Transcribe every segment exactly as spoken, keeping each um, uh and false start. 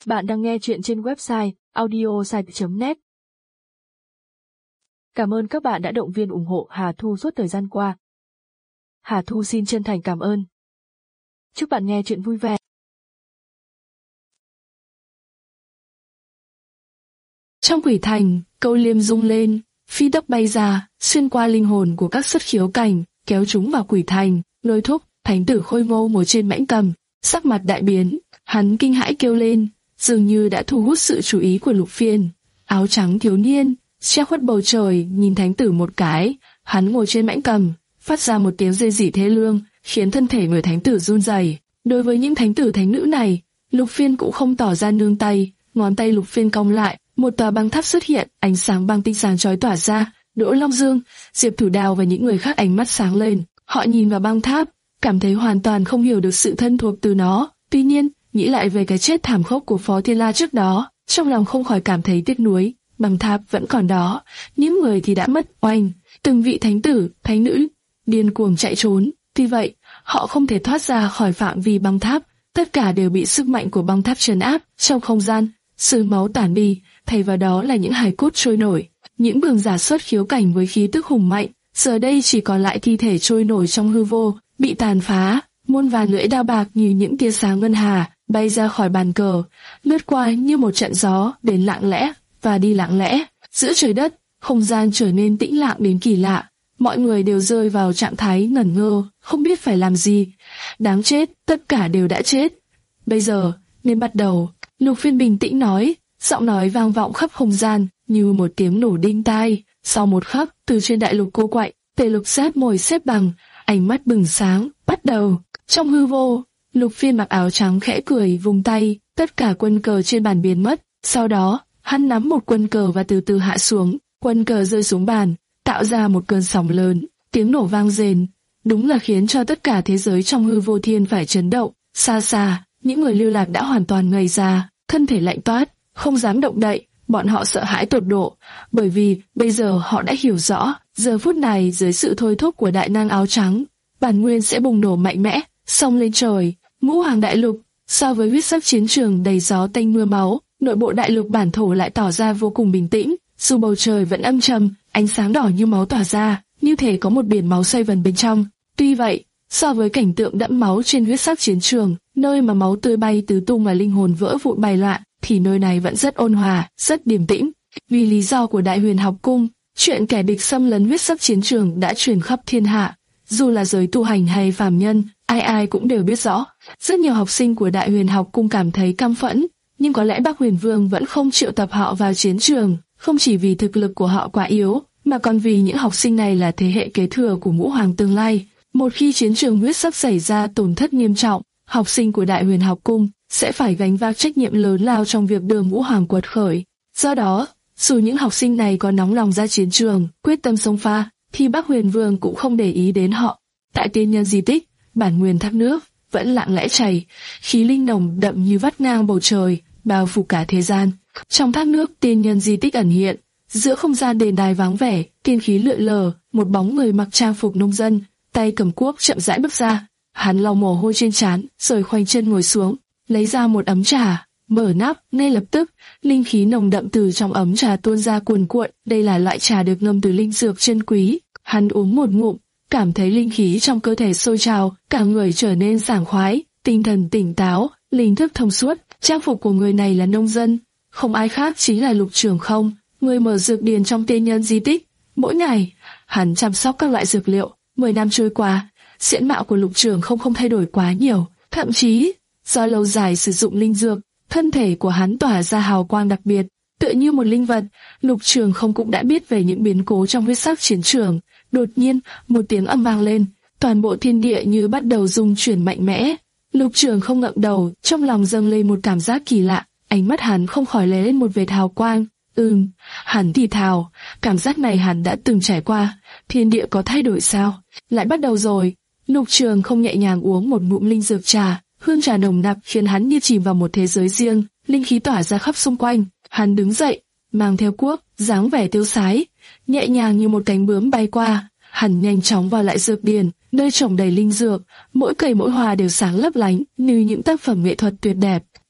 Bạn đang nghe chuyện trên website audiosite chấm net. Cảm ơn các bạn đã động viên ủng hộ Hà Thu suốt thời gian qua. Hà Thu xin chân thành cảm ơn. Chúc bạn nghe chuyện vui vẻ. Trong quỷ thành, câu liêm rung lên, phi tốc bay ra, xuyên qua linh hồn của các xuất khiếu cảnh, kéo chúng vào quỷ thành. Lôi Thúc, thánh tử khôi ngô ngồi trên mãnh cầm, sắc mặt đại biến, hắn kinh hãi kêu lên, dường như đã thu hút sự chú ý của Lục Phiên. Áo trắng thiếu niên, che khuất bầu trời, nhìn thánh tử một cái, hắn ngồi trên mãnh cầm, phát ra một tiếng rên rỉ thê lương, khiến thân thể người thánh tử run rẩy. Đối với những thánh tử thánh nữ này, Lục Phiên cũng không tỏ ra nương tay, ngón tay Lục Phiên cong lại, một tòa băng tháp xuất hiện, ánh sáng băng tinh sáng chói tỏa ra. Đỗ Long Dương, Diệp Thủ Đào và những người khác ánh mắt sáng lên, họ nhìn vào băng tháp, cảm thấy hoàn toàn không hiểu được sự thân thuộc từ nó. Tuy nhiên, nghĩ lại về cái chết thảm khốc của Phó Thiên La trước đó, trong lòng không khỏi cảm thấy tiếc nuối. Băng tháp vẫn còn đó, những người thì đã mất. Oanh, từng vị thánh tử, thánh nữ điên cuồng chạy trốn. Tuy vậy, họ không thể thoát ra khỏi phạm vi băng tháp, tất cả đều bị sức mạnh của băng tháp trấn áp. Trong không gian, sự máu tản đi, thay vào đó là những hài cốt trôi nổi. Những cường giả xuất khiếu cảnh với khí tức hùng mạnh, giờ đây chỉ còn lại thi thể trôi nổi trong hư vô, bị tàn phá. Muôn vàn lưỡi đao bạc như những tia sáng ngân hà bay ra khỏi bàn cờ, lướt qua như một trận gió, đến lặng lẽ và đi lặng lẽ. Giữa trời đất, không gian trở nên tĩnh lặng đến kỳ lạ. Mọi người đều rơi vào trạng thái ngẩn ngơ, không biết phải làm gì. Đáng chết, tất cả đều đã chết. Bây giờ, nên bắt đầu. Lục Phiên bình tĩnh nói, giọng nói vang vọng khắp không gian như một tiếng nổ đinh tai. Sau một khắc, từ trên đại lục cô quạnh, Tề Lục Sát ngồi xếp bằng, ánh mắt bừng sáng. Bắt đầu. Trong hư vô, Lục Phiên mặc áo trắng khẽ cười, vung tay, tất cả quân cờ trên bàn biến mất. Sau đó, hắn nắm một quân cờ và từ từ hạ xuống. Quân cờ rơi xuống bàn, tạo ra một cơn sóng lớn. Tiếng nổ vang rền, đúng là khiến cho tất cả thế giới trong hư vô thiên phải chấn động. Xa xa, những người lưu lạc đã hoàn toàn ngây ra, thân thể lạnh toát, không dám động đậy. Bọn họ sợ hãi tột độ, bởi vì bây giờ họ đã hiểu rõ, giờ phút này dưới sự thôi thúc của đại năng áo trắng, bản nguyên sẽ bùng nổ mạnh mẽ, xông lên trời. Ngũ Hoàng đại lục, so với huyết sắc chiến trường đầy gió tanh mưa máu, nội bộ đại lục bản thổ lại tỏ ra vô cùng bình tĩnh. Dù bầu trời vẫn âm trầm, ánh sáng đỏ như máu tỏa ra, như thể có một biển máu xoay vần bên trong. Tuy vậy, so với cảnh tượng đẫm máu trên huyết sắc chiến trường, nơi mà máu tươi bay tứ tung và linh hồn vỡ vụn bay loạn, thì nơi này vẫn rất ôn hòa, rất điềm tĩnh. Vì lý do của Đại Huyền Học Cung, chuyện kẻ địch xâm lấn huyết sắc chiến trường đã truyền khắp thiên hạ. Dù là giới tu hành hay phàm nhân, ai ai cũng đều biết rõ. Rất nhiều học sinh của Đại Huyền Học Cung cảm thấy căm phẫn, nhưng có lẽ Bắc Huyền Vương vẫn không triệu tập họ vào chiến trường, không chỉ vì thực lực của họ quá yếu, mà còn vì những học sinh này là thế hệ kế thừa của Ngũ Hoàng tương lai. Một khi chiến trường huyết sắc xảy ra tổn thất nghiêm trọng, học sinh của Đại Huyền Học Cung sẽ phải gánh vác trách nhiệm lớn lao trong việc đưa Ngũ Hoàng quật khởi. Do đó, dù những học sinh này có nóng lòng ra chiến trường, quyết tâm xông pha, thì Bắc Huyền Vương cũng không để ý đến họ. Tại tiên nhân di tích, bản nguyên thác nước vẫn lặng lẽ chảy, khí linh nồng đậm như vắt ngang bầu trời, bao phủ cả thế gian. Trong thác nước tiên nhân di tích ẩn hiện, giữa không gian đền đài vắng vẻ, tiên khí lượn lờ, một bóng người mặc trang phục nông dân, tay cầm cuốc chậm rãi bước ra. Hắn lau mồ hôi trên trán, rồi khoanh chân ngồi xuống, lấy ra một ấm trà, mở nắp. Ngay lập tức, linh khí nồng đậm từ trong ấm trà tuôn ra cuồn cuộn. Đây là loại trà được ngâm từ linh dược chân quý. Hắn uống một ngụm, cảm thấy linh khí trong cơ thể sôi trào, cả người trở nên sảng khoái, tinh thần tỉnh táo, linh thức thông suốt. Trang phục của người này là nông dân, không ai khác chính là Lục Trường Không, người mở dược điền trong tiên nhân di tích. Mỗi ngày, hắn chăm sóc các loại dược liệu. Mười năm trôi qua, diện mạo của Lục Trường Không không thay đổi quá nhiều, thậm chí do lâu dài sử dụng linh dược, thân thể của hắn tỏa ra hào quang đặc biệt, tựa như một linh vật. Lục Trường Không cũng đã biết về những biến cố trong huyết sắc chiến trường. Đột nhiên, một tiếng âm vang lên, toàn bộ thiên địa như bắt đầu rung chuyển mạnh mẽ. Lục Trường Không ngẩng đầu, trong lòng dâng lên một cảm giác kỳ lạ, ánh mắt hắn không khỏi lóe lên một vệt hào quang. Ừm, hắn thì thào, cảm giác này hắn đã từng trải qua. Thiên địa có thay đổi sao? Lại bắt đầu rồi. Lục Trường Không nhẹ nhàng uống một ngụm linh dược trà, hương trà nồng nặc khiến hắn như chìm vào một thế giới riêng, linh khí tỏa ra khắp xung quanh. Hắn đứng dậy, mang theo cuốc, dáng vẻ tiêu sái, nhẹ nhàng như một cánh bướm bay qua. Hắn nhanh chóng vào lại dược điền, nơi trồng đầy linh dược, mỗi cây mỗi hoa đều sáng lấp lánh như những tác phẩm nghệ thuật tuyệt đẹp.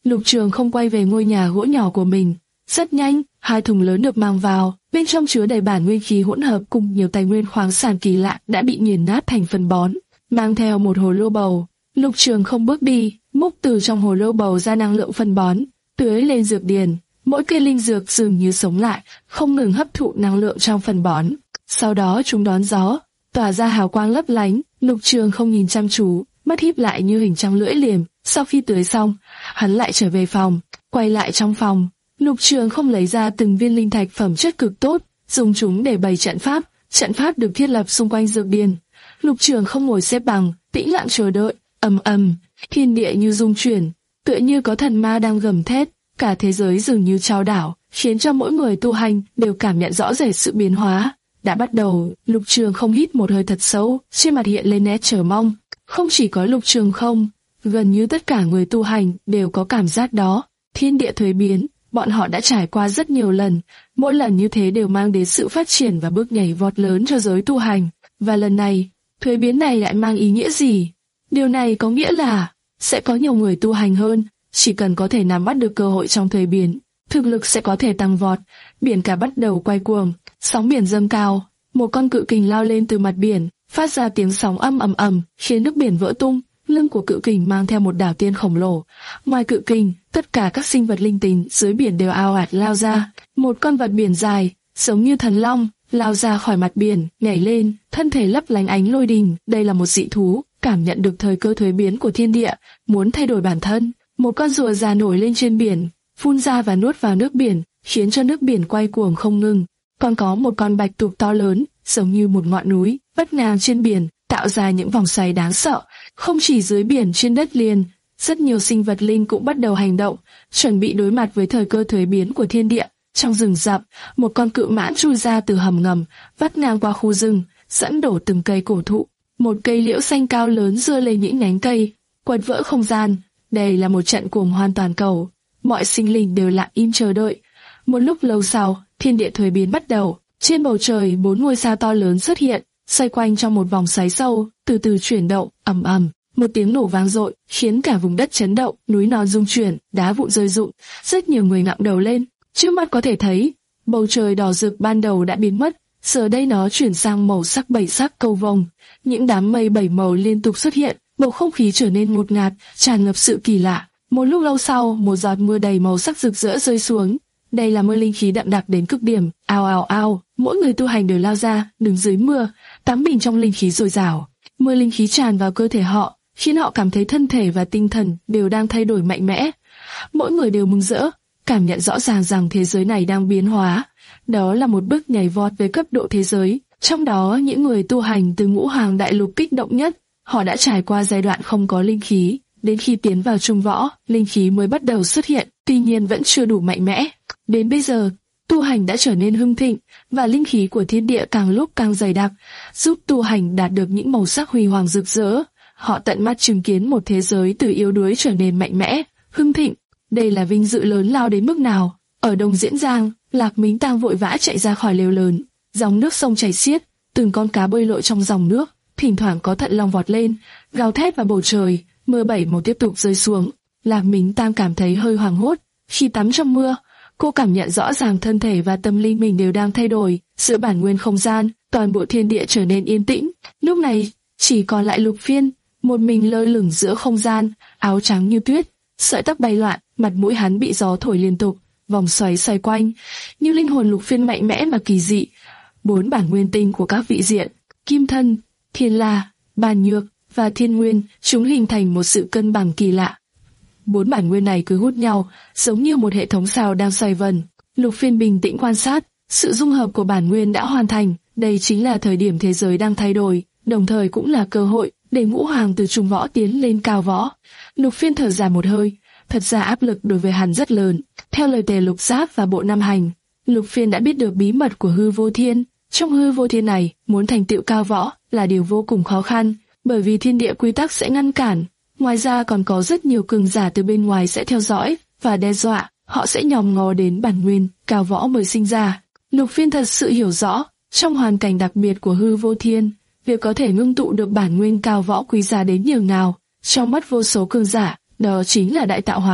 Lục Trường không quay về ngôi nhà gỗ nhỏ của mình. Rất nhanh, hai thùng lớn được mang vào, bên trong chứa đầy bản nguyên khí hỗn hợp cùng nhiều tài nguyên khoáng sản kỳ lạ đã bị nghiền nát thành phân bón. Mang theo một hồ lô bầu, Lục Trường không bước đi, múc từ trong hồ lô bầu ra năng lượng phân bón, tưới lên dược điền. Mỗi cây linh dược dường như sống lại, không ngừng hấp thụ năng lượng trong phân bón. Sau đó chúng đón gió, tỏa ra hào quang lấp lánh. Lục Trường không nhìn chăm chú, mắt híp lại như hình trăng lưỡi liềm. Sau khi tưới xong, hắn lại trở về phòng, quay lại trong phòng. Lục Trường không lấy ra từng viên linh thạch phẩm chất cực tốt, dùng chúng để bày trận pháp. Trận pháp được thiết lập xung quanh dược điền. Lục Trường không ngồi xếp bằng, tĩnh lặng chờ đợi. Ầm ầm, thiên địa như rung chuyển, tựa như có thần ma đang gầm thét. Cả thế giới dường như chao đảo, khiến cho mỗi người tu hành đều cảm nhận rõ rệt sự biến hóa. Đã bắt đầu, Lục Trường không hít một hơi thật sâu, trên mặt hiện lên nét chờ mong. Không chỉ có Lục Trường không, gần như tất cả người tu hành đều có cảm giác đó. Thiên địa thuế biến, bọn họ đã trải qua rất nhiều lần, mỗi lần như thế đều mang đến sự phát triển và bước nhảy vọt lớn cho giới tu hành. Và lần này, thuế biến này lại mang ý nghĩa gì? Điều này có nghĩa là sẽ có nhiều người tu hành hơn. Chỉ cần có thể nắm bắt được cơ hội trong thuế biến, thực lực sẽ có thể tăng vọt. Biển cả bắt đầu quay cuồng, sóng biển dâng cao, một con cự kình lao lên từ mặt biển, phát ra tiếng sóng âm ầm ầm, khiến nước biển vỡ tung. Lưng của cự kình mang theo một đảo tiên khổng lồ. Ngoài cự kình, tất cả các sinh vật linh tính dưới biển đều ào ạt lao ra. Một con vật biển dài, giống như thần long, lao ra khỏi mặt biển, nhảy lên, thân thể lấp lánh ánh lôi đình. Đây là một dị thú, cảm nhận được thời cơ thuế biến của thiên địa, muốn thay đổi bản thân. Một con rùa già nổi lên trên biển, phun ra và nuốt vào nước biển, khiến cho nước biển quay cuồng không ngừng. Còn có một con bạch tuộc to lớn, giống như một ngọn núi, vắt ngang trên biển, tạo ra những vòng xoáy đáng sợ. Không chỉ dưới biển, trên đất liền, rất nhiều sinh vật linh cũng bắt đầu hành động, chuẩn bị đối mặt với thời cơ thuế biến của thiên địa. Trong rừng rậm, một con cự mãn chui ra từ hầm ngầm, vắt ngang qua khu rừng, dẫn đổ từng cây cổ thụ. Một cây liễu xanh cao lớn giơ lên những nhánh cây, quật vỡ không gian. Đây là một trận cuồng hoan toàn cầu, mọi sinh linh đều lặng im chờ đợi. Một lúc lâu sau, thiên địa thuế biến bắt đầu. Trên bầu trời, bốn ngôi sao to lớn xuất hiện, xoay quanh trong một vòng xoáy sâu, từ từ chuyển động. Ầm ầm, một tiếng nổ vang dội, khiến cả vùng đất chấn động, núi non rung chuyển, đá vụn rơi rụng. Rất nhiều người ngẩng đầu lên, trước mắt có thể thấy, bầu trời đỏ rực ban đầu đã biến mất, giờ đây nó chuyển sang màu sắc bảy sắc cầu vồng. Những đám mây bảy màu liên tục xuất hiện. Bầu không khí trở nên ngột ngạt, tràn ngập sự kỳ lạ. Một lúc lâu sau, một giọt mưa đầy màu sắc rực rỡ rơi xuống. Đây là mưa linh khí đậm đặc đến cực điểm. Ao ao ao, mỗi người tu hành đều lao ra, đứng dưới mưa, tắm mình trong linh khí dồi dào. Mưa linh khí tràn vào cơ thể họ, khiến họ cảm thấy thân thể và tinh thần đều đang thay đổi mạnh mẽ. Mỗi người đều mừng rỡ, cảm nhận rõ ràng rằng thế giới này đang biến hóa. Đó là một bước nhảy vọt về cấp độ thế giới. Trong đó, những người tu hành từ ngũ hoàng đại lục kích động nhất. Họ đã trải qua giai đoạn không có linh khí, đến khi tiến vào trung võ, linh khí mới bắt đầu xuất hiện, tuy nhiên vẫn chưa đủ mạnh mẽ. Đến bây giờ, tu hành đã trở nên hưng thịnh, và linh khí của thiên địa càng lúc càng dày đặc, giúp tu hành đạt được những màu sắc huy hoàng rực rỡ. Họ tận mắt chứng kiến một thế giới từ yếu đuối trở nên mạnh mẽ, hưng thịnh. Đây là vinh dự lớn lao đến mức nào? Ở Đông Diễn Giang, Lạc Mính Tang vội vã chạy ra khỏi lều lớn, dòng nước sông chảy xiết, từng con cá bơi lội trong dòng nước. Thỉnh thoảng có thận long vọt lên, gào thét vào bầu trời, mưa bảy màu tiếp tục rơi xuống. Lạc Mính Tang cảm thấy hơi hoảng hốt. Khi tắm trong mưa, cô cảm nhận rõ ràng thân thể và tâm linh mình đều đang thay đổi. Giữa bản nguyên không gian, toàn bộ thiên địa trở nên yên tĩnh. Lúc này, chỉ còn lại Lục Phiên, một mình lơ lửng giữa không gian, áo trắng như tuyết, sợi tóc bay loạn, mặt mũi hắn bị gió thổi liên tục, vòng xoáy xoay quanh, như linh hồn Lục Phiên mạnh mẽ mà kỳ dị. Bốn bản nguyên tinh của các vị diện, Kim Thân, Thiên La, Bàn Nhược và Thiên Nguyên, chúng hình thành một sự cân bằng kỳ lạ. Bốn bản nguyên này cứ hút nhau, giống như một hệ thống sao đang xoay vần. Lục Phiên bình tĩnh quan sát, sự dung hợp của bản nguyên đã hoàn thành. Đây chính là thời điểm thế giới đang thay đổi, đồng thời cũng là cơ hội để ngũ hoàng từ trung võ tiến lên cao võ. Lục Phiên thở dài một hơi, thật ra áp lực đối với hắn rất lớn. Theo lời Tề Lục Giáp và Bộ Nam Hành, Lục Phiên đã biết được bí mật của hư vô thiên. Trong hư vô thiên này, muốn thành tựu cao võ là điều vô cùng khó khăn, bởi vì thiên địa quy tắc sẽ ngăn cản. Ngoài ra còn có rất nhiều cường giả từ bên ngoài sẽ theo dõi và đe dọa, họ sẽ nhòm ngó đến bản nguyên cao võ mới sinh ra. Lục Phiên thật sự hiểu rõ, trong hoàn cảnh đặc biệt của hư vô thiên, việc có thể ngưng tụ được bản nguyên cao võ quý giá đến nhường nào, trong mắt vô số cường giả, đó chính là đại tạo hóa.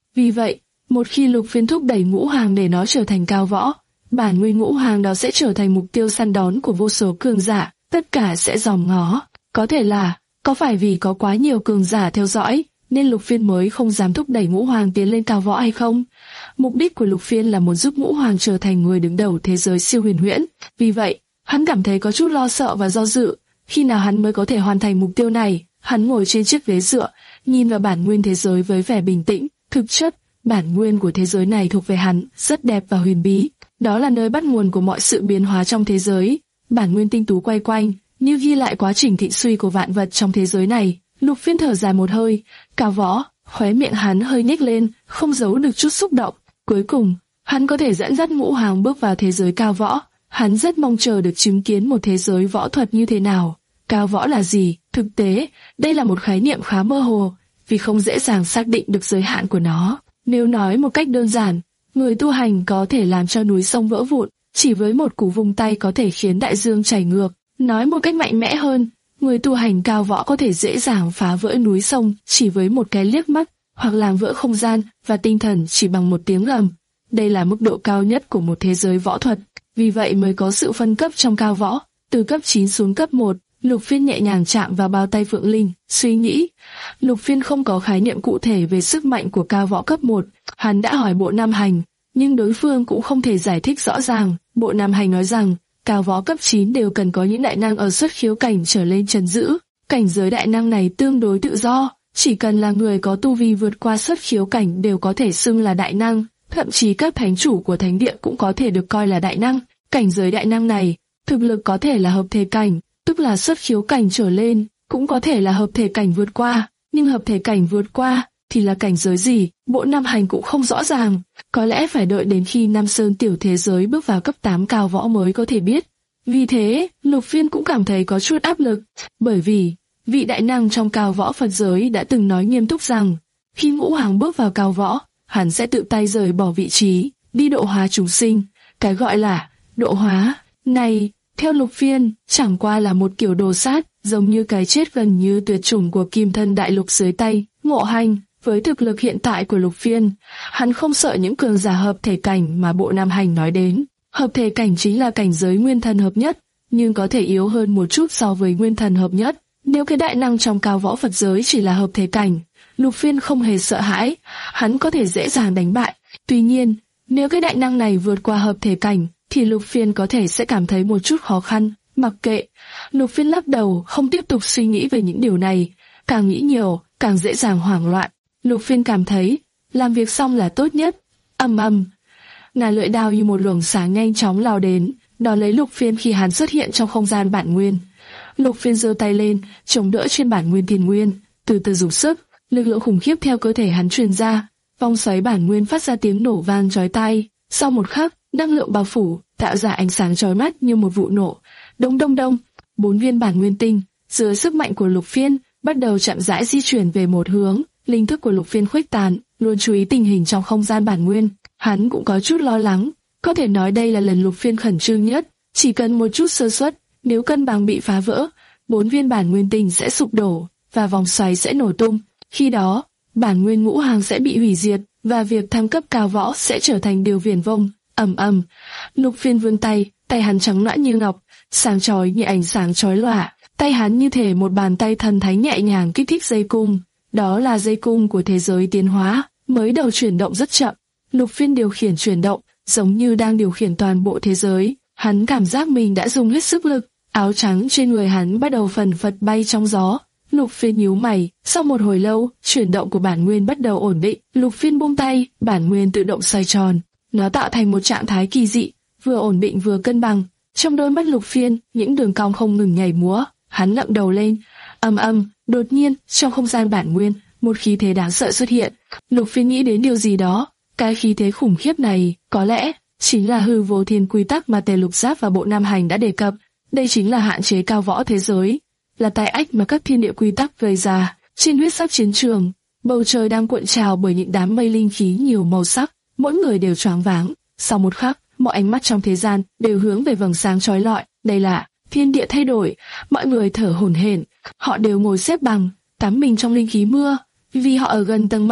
Vì vậy, một khi Lục Phiên thúc đẩy ngũ hoàng để nó trở thành cao võ, bản nguyên ngũ hoàng đó sẽ trở thành mục tiêu săn đón của vô số cường giả, tất cả sẽ dòm ngó. Có thể là, có phải vì có quá nhiều cường giả theo dõi, nên Lục Phiên mới không dám thúc đẩy ngũ hoàng tiến lên cao võ hay không? Mục đích của Lục Phiên là muốn giúp ngũ hoàng trở thành người đứng đầu thế giới siêu huyền huyễn. Vì vậy, hắn cảm thấy có chút lo sợ và do dự. Khi nào hắn mới có thể hoàn thành mục tiêu này? Hắn ngồi trên chiếc ghế dựa, nhìn vào bản nguyên thế giới với vẻ bình tĩnh. Thực chất, bản nguyên của thế giới này thuộc về hắn, rất đẹp và huyền bí. Đó là nơi bắt nguồn của mọi sự biến hóa trong thế giới. Bản nguyên tinh tú quay quanh, như ghi lại quá trình thịnh suy của vạn vật trong thế giới này. Lục Phiên thở dài một hơi, cao võ, khóe miệng hắn hơi nhếch lên, không giấu được chút xúc động. Cuối cùng, hắn có thể dẫn dắt ngũ hoàng bước vào thế giới cao võ. Hắn rất mong chờ được chứng kiến một thế giới võ thuật như thế nào. Cao võ là gì? Thực tế, đây là một khái niệm khá mơ hồ, vì không dễ dàng xác định được giới hạn của nó. Nếu nói một cách đơn giản, người tu hành có thể làm cho núi sông vỡ vụn, chỉ với một cú vung tay có thể khiến đại dương chảy ngược. Nói một cách mạnh mẽ hơn, người tu hành cao võ có thể dễ dàng phá vỡ núi sông chỉ với một cái liếc mắt, hoặc làm vỡ không gian và tinh thần chỉ bằng một tiếng gầm. Đây là mức độ cao nhất của một thế giới võ thuật, vì vậy mới có sự phân cấp trong cao võ, từ cấp chín xuống cấp một. Lục Phiên nhẹ nhàng chạm vào bao tay Phượng Linh, suy nghĩ. Lục Phiên không có khái niệm cụ thể về sức mạnh của cao võ cấp một. Hắn đã hỏi Bộ Nam Hành, nhưng đối phương cũng không thể giải thích rõ ràng. Bộ Nam Hành nói rằng, cao võ cấp chín đều cần có những đại năng ở xuất khiếu cảnh trở lên trấn giữ. Cảnh giới đại năng này tương đối tự do, chỉ cần là người có tu vi vượt qua xuất khiếu cảnh đều có thể xưng là đại năng. Thậm chí các thánh chủ của thánh địa cũng có thể được coi là đại năng. Cảnh giới đại năng này, thực lực có thể là hợp thể cảnh, tức là xuất khiếu cảnh trở lên, cũng có thể là hợp thể cảnh vượt qua, nhưng hợp thể cảnh vượt qua thì là cảnh giới gì, Bộ Nam Hành cũng không rõ ràng, có lẽ phải đợi đến khi Nam Sơn tiểu thế giới bước vào cấp tám cao võ mới có thể biết. Vì thế, Lục Phiên cũng cảm thấy có chút áp lực, bởi vì vị đại năng trong cao võ Phật giới đã từng nói nghiêm túc rằng, khi ngũ hoàng bước vào cao võ, hắn sẽ tự tay rời bỏ vị trí, đi độ hóa chúng sinh. Cái gọi là độ hóa này, theo Lục Phiên, chẳng qua là một kiểu đồ sát, giống như cái chết gần như tuyệt chủng của kim thân đại lục dưới tay Ngộ Hành. Với thực lực hiện tại của Lục Phiên, hắn không sợ những cường giả hợp thể cảnh mà Bộ Nam Hành nói đến. Hợp thể cảnh chính là cảnh giới nguyên thần hợp nhất, nhưng có thể yếu hơn một chút so với nguyên thần hợp nhất. Nếu cái đại năng trong cao võ Phật giới chỉ là hợp thể cảnh, Lục Phiên không hề sợ hãi, hắn có thể dễ dàng đánh bại. Tuy nhiên, nếu cái đại năng này vượt qua hợp thể cảnh, thì Lục Phiên có thể sẽ cảm thấy một chút khó khăn. Mặc kệ, Lục Phiên lắc đầu, không tiếp tục suy nghĩ về những điều này. Càng nghĩ nhiều, càng dễ dàng hoảng loạn. Lục Phiên cảm thấy, làm việc xong là tốt nhất. Ầm ầm, ngà lưỡi đao như một luồng sáng nhanh chóng lao đến, đón lấy Lục Phiên khi hắn xuất hiện trong không gian bản nguyên. Lục Phiên giơ tay lên, chống đỡ trên bản nguyên thiên nguyên, từ từ dùng sức, lực lượng khủng khiếp theo cơ thể hắn truyền ra, vòng xoáy bản nguyên phát ra tiếng nổ vang chói tai. Sau một khắc, năng lượng bao phủ, tạo ra ánh sáng chói mắt như một vụ nổ. Đông đông đông, bốn viên bản nguyên tinh, dưới sức mạnh của Lục Phiên, bắt đầu chậm rãi di chuyển về một hướng. Linh thức của Lục Phiên khuếch tán, luôn chú ý tình hình trong không gian bản nguyên. Hắn cũng có chút lo lắng, có thể nói đây là lần Lục Phiên khẩn trương nhất. Chỉ cần một chút sơ suất, nếu cân bằng bị phá vỡ, bốn viên bản nguyên tinh sẽ sụp đổ và vòng xoáy sẽ nổ tung. Khi đó, bản nguyên ngũ hàng sẽ bị hủy diệt và việc thăng cấp cao võ sẽ trở thành điều viển vông. Ầm ầm, Lục Phiên vươn tay, tay hắn trắng nõn như ngọc, sáng chói như ánh sáng chói lòa. Tay hắn như thể một bàn tay thần thánh nhẹ nhàng kích thích dây cung. Đó là dây cung của thế giới tiến hóa, mới đầu chuyển động rất chậm. Lục Phiên điều khiển chuyển động, giống như đang điều khiển toàn bộ thế giới. Hắn cảm giác mình đã dùng hết sức lực, áo trắng trên người hắn bắt đầu phần phật bay trong gió. Lục Phiên nhíu mày, sau một hồi lâu, chuyển động của bản nguyên bắt đầu ổn định. Lục Phiên buông tay, bản nguyên tự động xoay tròn. Nó tạo thành một trạng thái kỳ dị, vừa ổn định vừa cân bằng. Trong đôi mắt Lục Phiên, những đường cong không ngừng nhảy múa. Hắn ngẩng đầu lên, ầm ầm, đột nhiên, trong không gian bản nguyên, một khí thế đáng sợ xuất hiện. Lục Phiên nghĩ đến điều gì đó, cái khí thế khủng khiếp này, có lẽ chính là hư vô thiên quy tắc mà Tề Lục Giáp và Bộ Nam Hành đã đề cập. Đây chính là hạn chế cao võ thế giới, là tai ách mà các thiên địa quy tắc gây ra. Trên huyết sắc chiến trường, bầu trời đang cuộn trào bởi những đám mây linh khí nhiều màu sắc, mỗi người đều choáng váng. Sau một khắc, mọi ánh mắt trong thế gian đều hướng về vầng sáng chói lọi. Đây là thiên địa thay đổi, mọi người thở hổn hển, họ đều ngồi xếp bằng, tắm mình trong linh khí mưa. Vì họ ở gần tầng mây,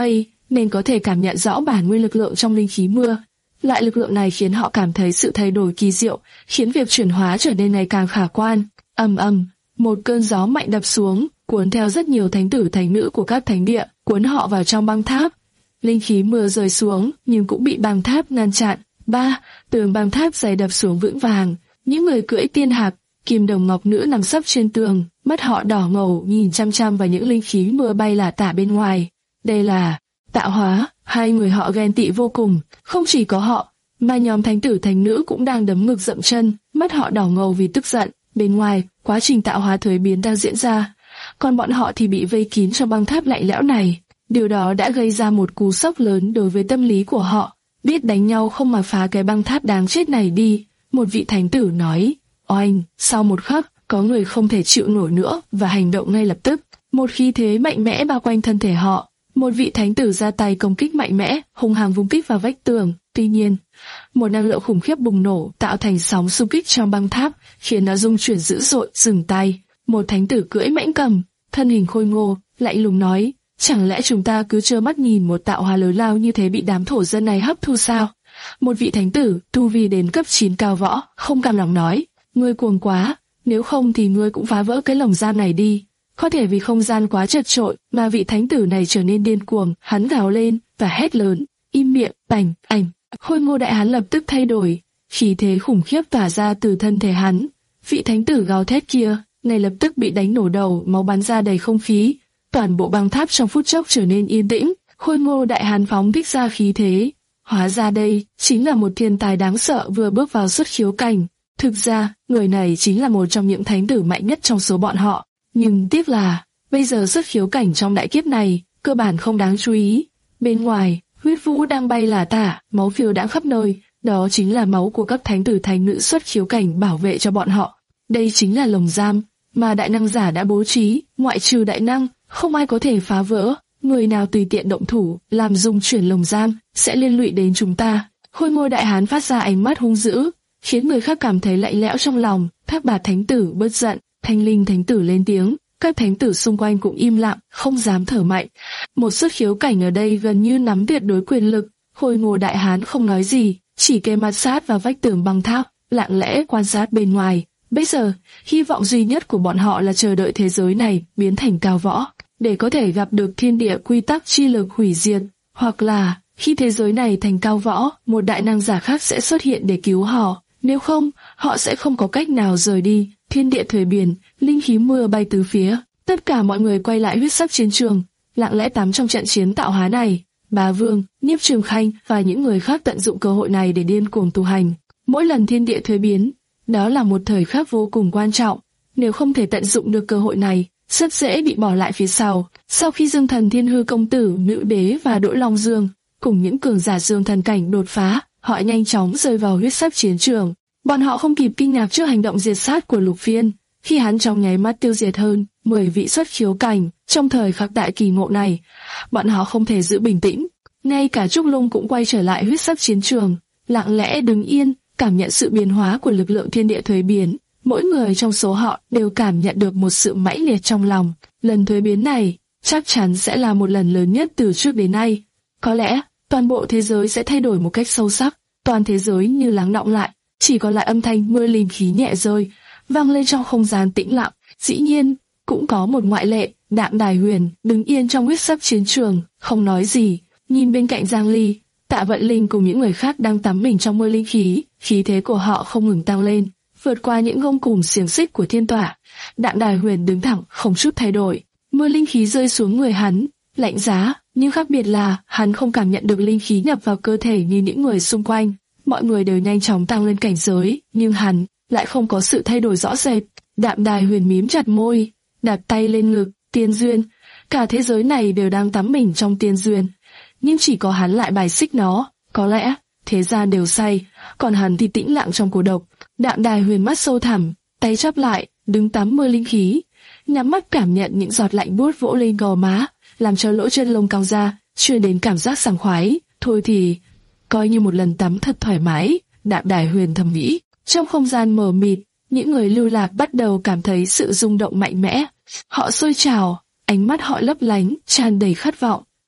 nên có thể cảm nhận rõ bản nguyên lực lượng trong linh khí mưa. Loại lực lượng này khiến họ cảm thấy sự thay đổi kỳ diệu, khiến việc chuyển hóa trở nên ngày càng khả quan. Ầm ầm, một cơn gió mạnh đập xuống, cuốn theo rất nhiều thánh tử thánh nữ của các thánh địa, cuốn họ vào trong băng tháp. Linh khí mưa rơi xuống, nhưng cũng bị băng tháp ngăn chặn. Ba, tường băng tháp dày đập xuống vững vàng. Những người cưỡi tiên hạc, kim đồng ngọc nữ nằm sấp trên tường, mắt họ đỏ ngầu nhìn chăm chăm vào những linh khí mưa bay lả tả bên ngoài. Đây là tạo hóa. Hai người họ ghen tị vô cùng. Không chỉ có họ, mà nhóm thánh tử thánh nữ cũng đang đấm ngực dậm chân, mắt họ đỏ ngầu vì tức giận. Bên ngoài, quá trình tạo hóa thuế biến đang diễn ra, còn bọn họ thì bị vây kín trong băng tháp lạnh lẽo này. Điều đó đã gây ra một cú sốc lớn đối với tâm lý của họ. Biết đánh nhau không mà phá cái băng tháp đáng chết này đi, một vị thánh tử nói. Oanh, sau một khắc, có người không thể chịu nổi nữa và hành động ngay lập tức. Một khí thế mạnh mẽ bao quanh thân thể họ. Một vị thánh tử ra tay công kích mạnh mẽ, hung hăng vung kích vào vách tường. Tuy nhiên, một năng lượng khủng khiếp bùng nổ tạo thành sóng xung kích trong băng tháp, khiến nó rung chuyển dữ dội. Dừng tay. Một thánh tử cưỡi mãnh cầm, thân hình khôi ngô, lạnh lùng nói: chẳng lẽ chúng ta cứ trơ mắt nhìn một tạo hóa lớn lao như thế bị đám thổ dân này hấp thu sao? Một vị thánh tử tu vi đến cấp chín cao võ, không cam lòng nói: ngươi cuồng quá, nếu không thì ngươi cũng phá vỡ cái lồng giam này đi. Có thể vì không gian quá chật chội mà vị thánh tử này trở nên điên cuồng, hắn gào lên và hét lớn: im miệng! Bành, ảnh. Khôi ngô đại hán lập tức thay đổi, khí thế khủng khiếp tỏa ra từ thân thể hắn. Vị thánh tử gào thét kia ngay lập tức bị đánh nổ đầu, máu bắn ra đầy không khí. Toàn bộ băng tháp trong phút chốc trở nên yên tĩnh. Khôi ngô đại hán phóng thích ra khí thế. Hóa ra đây chính là một thiên tài đáng sợ vừa bước vào xuất khiếu cảnh. Thực ra, người này chính là một trong những thánh tử mạnh nhất trong số bọn họ. Nhưng tiếc là, bây giờ xuất khiếu cảnh trong đại kiếp này, cơ bản không đáng chú ý. Bên ngoài, huyết vũ đang bay lả tả, máu phiêu đãng khắp nơi. Đó chính là máu của các thánh tử thánh nữ xuất khiếu cảnh bảo vệ cho bọn họ. Đây chính là lồng giam mà đại năng giả đã bố trí, ngoại trừ đại năng, không ai có thể phá vỡ. Người nào tùy tiện động thủ, làm rung chuyển lồng giam, sẽ liên lụy đến chúng ta. Khôi ngô đại hán phát ra ánh mắt hung dữ, khiến người khác cảm thấy lạnh lẽo trong lòng. Thác Bạt thánh tử bớt giận, Thanh Linh thánh tử lên tiếng, các thánh tử xung quanh cũng im lặng, không dám thở mạnh. Một xuất khiếu cảnh ở đây gần như nắm tuyệt đối quyền lực. Khôi ngô đại hán không nói gì, chỉ kề mặt sát vào vách tường băng tháp, lặng lẽ quan sát bên ngoài. Bây giờ, hy vọng duy nhất của bọn họ là chờ đợi thế giới này biến thành cao võ, để có thể gặp được thiên địa quy tắc chi lực hủy diệt, hoặc là khi thế giới này thành cao võ, một đại năng giả khác sẽ xuất hiện để cứu họ. Nếu không, họ sẽ không có cách nào rời đi. Thiên địa thuế biển, linh khí mưa bay tứ phía. Tất cả mọi người quay lại huyết sắc chiến trường, lặng lẽ tắm trong trận chiến tạo hóa này. Bá Vương, Nhiếp Trường Khanh và những người khác tận dụng cơ hội này để điên cuồng tu hành. Mỗi lần thiên địa thuế biến, đó là một thời khắc vô cùng quan trọng. Nếu không thể tận dụng được cơ hội này, rất dễ bị bỏ lại phía sau. Sau khi Dương Thần Thiên Hư công tử, Nữ Đế và Đỗ Long Dương cùng những cường giả Dương Thần cảnh đột phá, họ nhanh chóng rơi vào huyết sắc chiến trường. Bọn họ không kịp kinh ngạc trước hành động diệt sát của Lục Phiên, khi hắn trong nháy mắt tiêu diệt hơn mười vị xuất khiếu cảnh. Trong thời khắc đại kỳ ngộ này, bọn họ không thể giữ bình tĩnh. Ngay cả Trúc Lung cũng quay trở lại huyết sắc chiến trường, lặng lẽ đứng yên, cảm nhận sự biến hóa của lực lượng thiên địa thuế biến. Mỗi người trong số họ đều cảm nhận được một sự mãnh liệt trong lòng. Lần thuế biến này chắc chắn sẽ là một lần lớn nhất từ trước đến nay. Có lẽ toàn bộ thế giới sẽ thay đổi một cách sâu sắc. Toàn thế giới như lắng đọng lại, chỉ còn lại âm thanh mưa linh khí nhẹ rơi vang lên trong không gian tĩnh lặng. Dĩ nhiên cũng có một ngoại lệ. Đạm Đài Huyền đứng yên trong huyết sắc chiến trường, không nói gì, nhìn bên cạnh Giang Ly, Tạ Vận Linh cùng những người khác đang tắm mình trong mưa linh khí. Khí thế của họ không ngừng tăng lên, vượt qua những gông cùm xiềng xích của thiên tỏa. Đạm Đài Huyền đứng thẳng, không chút thay đổi. Mưa linh khí rơi xuống người hắn, lạnh giá, nhưng khác biệt là hắn không cảm nhận được linh khí nhập vào cơ thể như những người xung quanh. Mọi người đều nhanh chóng tăng lên cảnh giới, nhưng hắn lại không có sự thay đổi rõ rệt. Đạm Đài Huyền mím chặt môi, đặt tay lên ngực. Tiên duyên, cả thế giới này đều đang tắm mình trong tiên duyên, nhưng chỉ có hắn lại bài xích nó. Có lẽ thế gian đều say, còn hắn thì tĩnh lặng trong cô độc. Đạm Đài Huyền mắt sâu thẳm, tay chắp lại, đứng tắm mưa linh khí, nhắm mắt cảm nhận những giọt lạnh buốt vỗ lên gò má, làm cho lỗ chân lông cong ra, truyền đến cảm giác sảng khoái. Thôi thì coi như một lần tắm thật thoải mái, Đạm Đài Huyền thầm nghĩ. Trong không gian mờ mịt, những người lưu lạc bắt đầu cảm thấy sự rung động mạnh mẽ. Họ sôi trào, ánh mắt họ lấp lánh, tràn đầy khát vọng.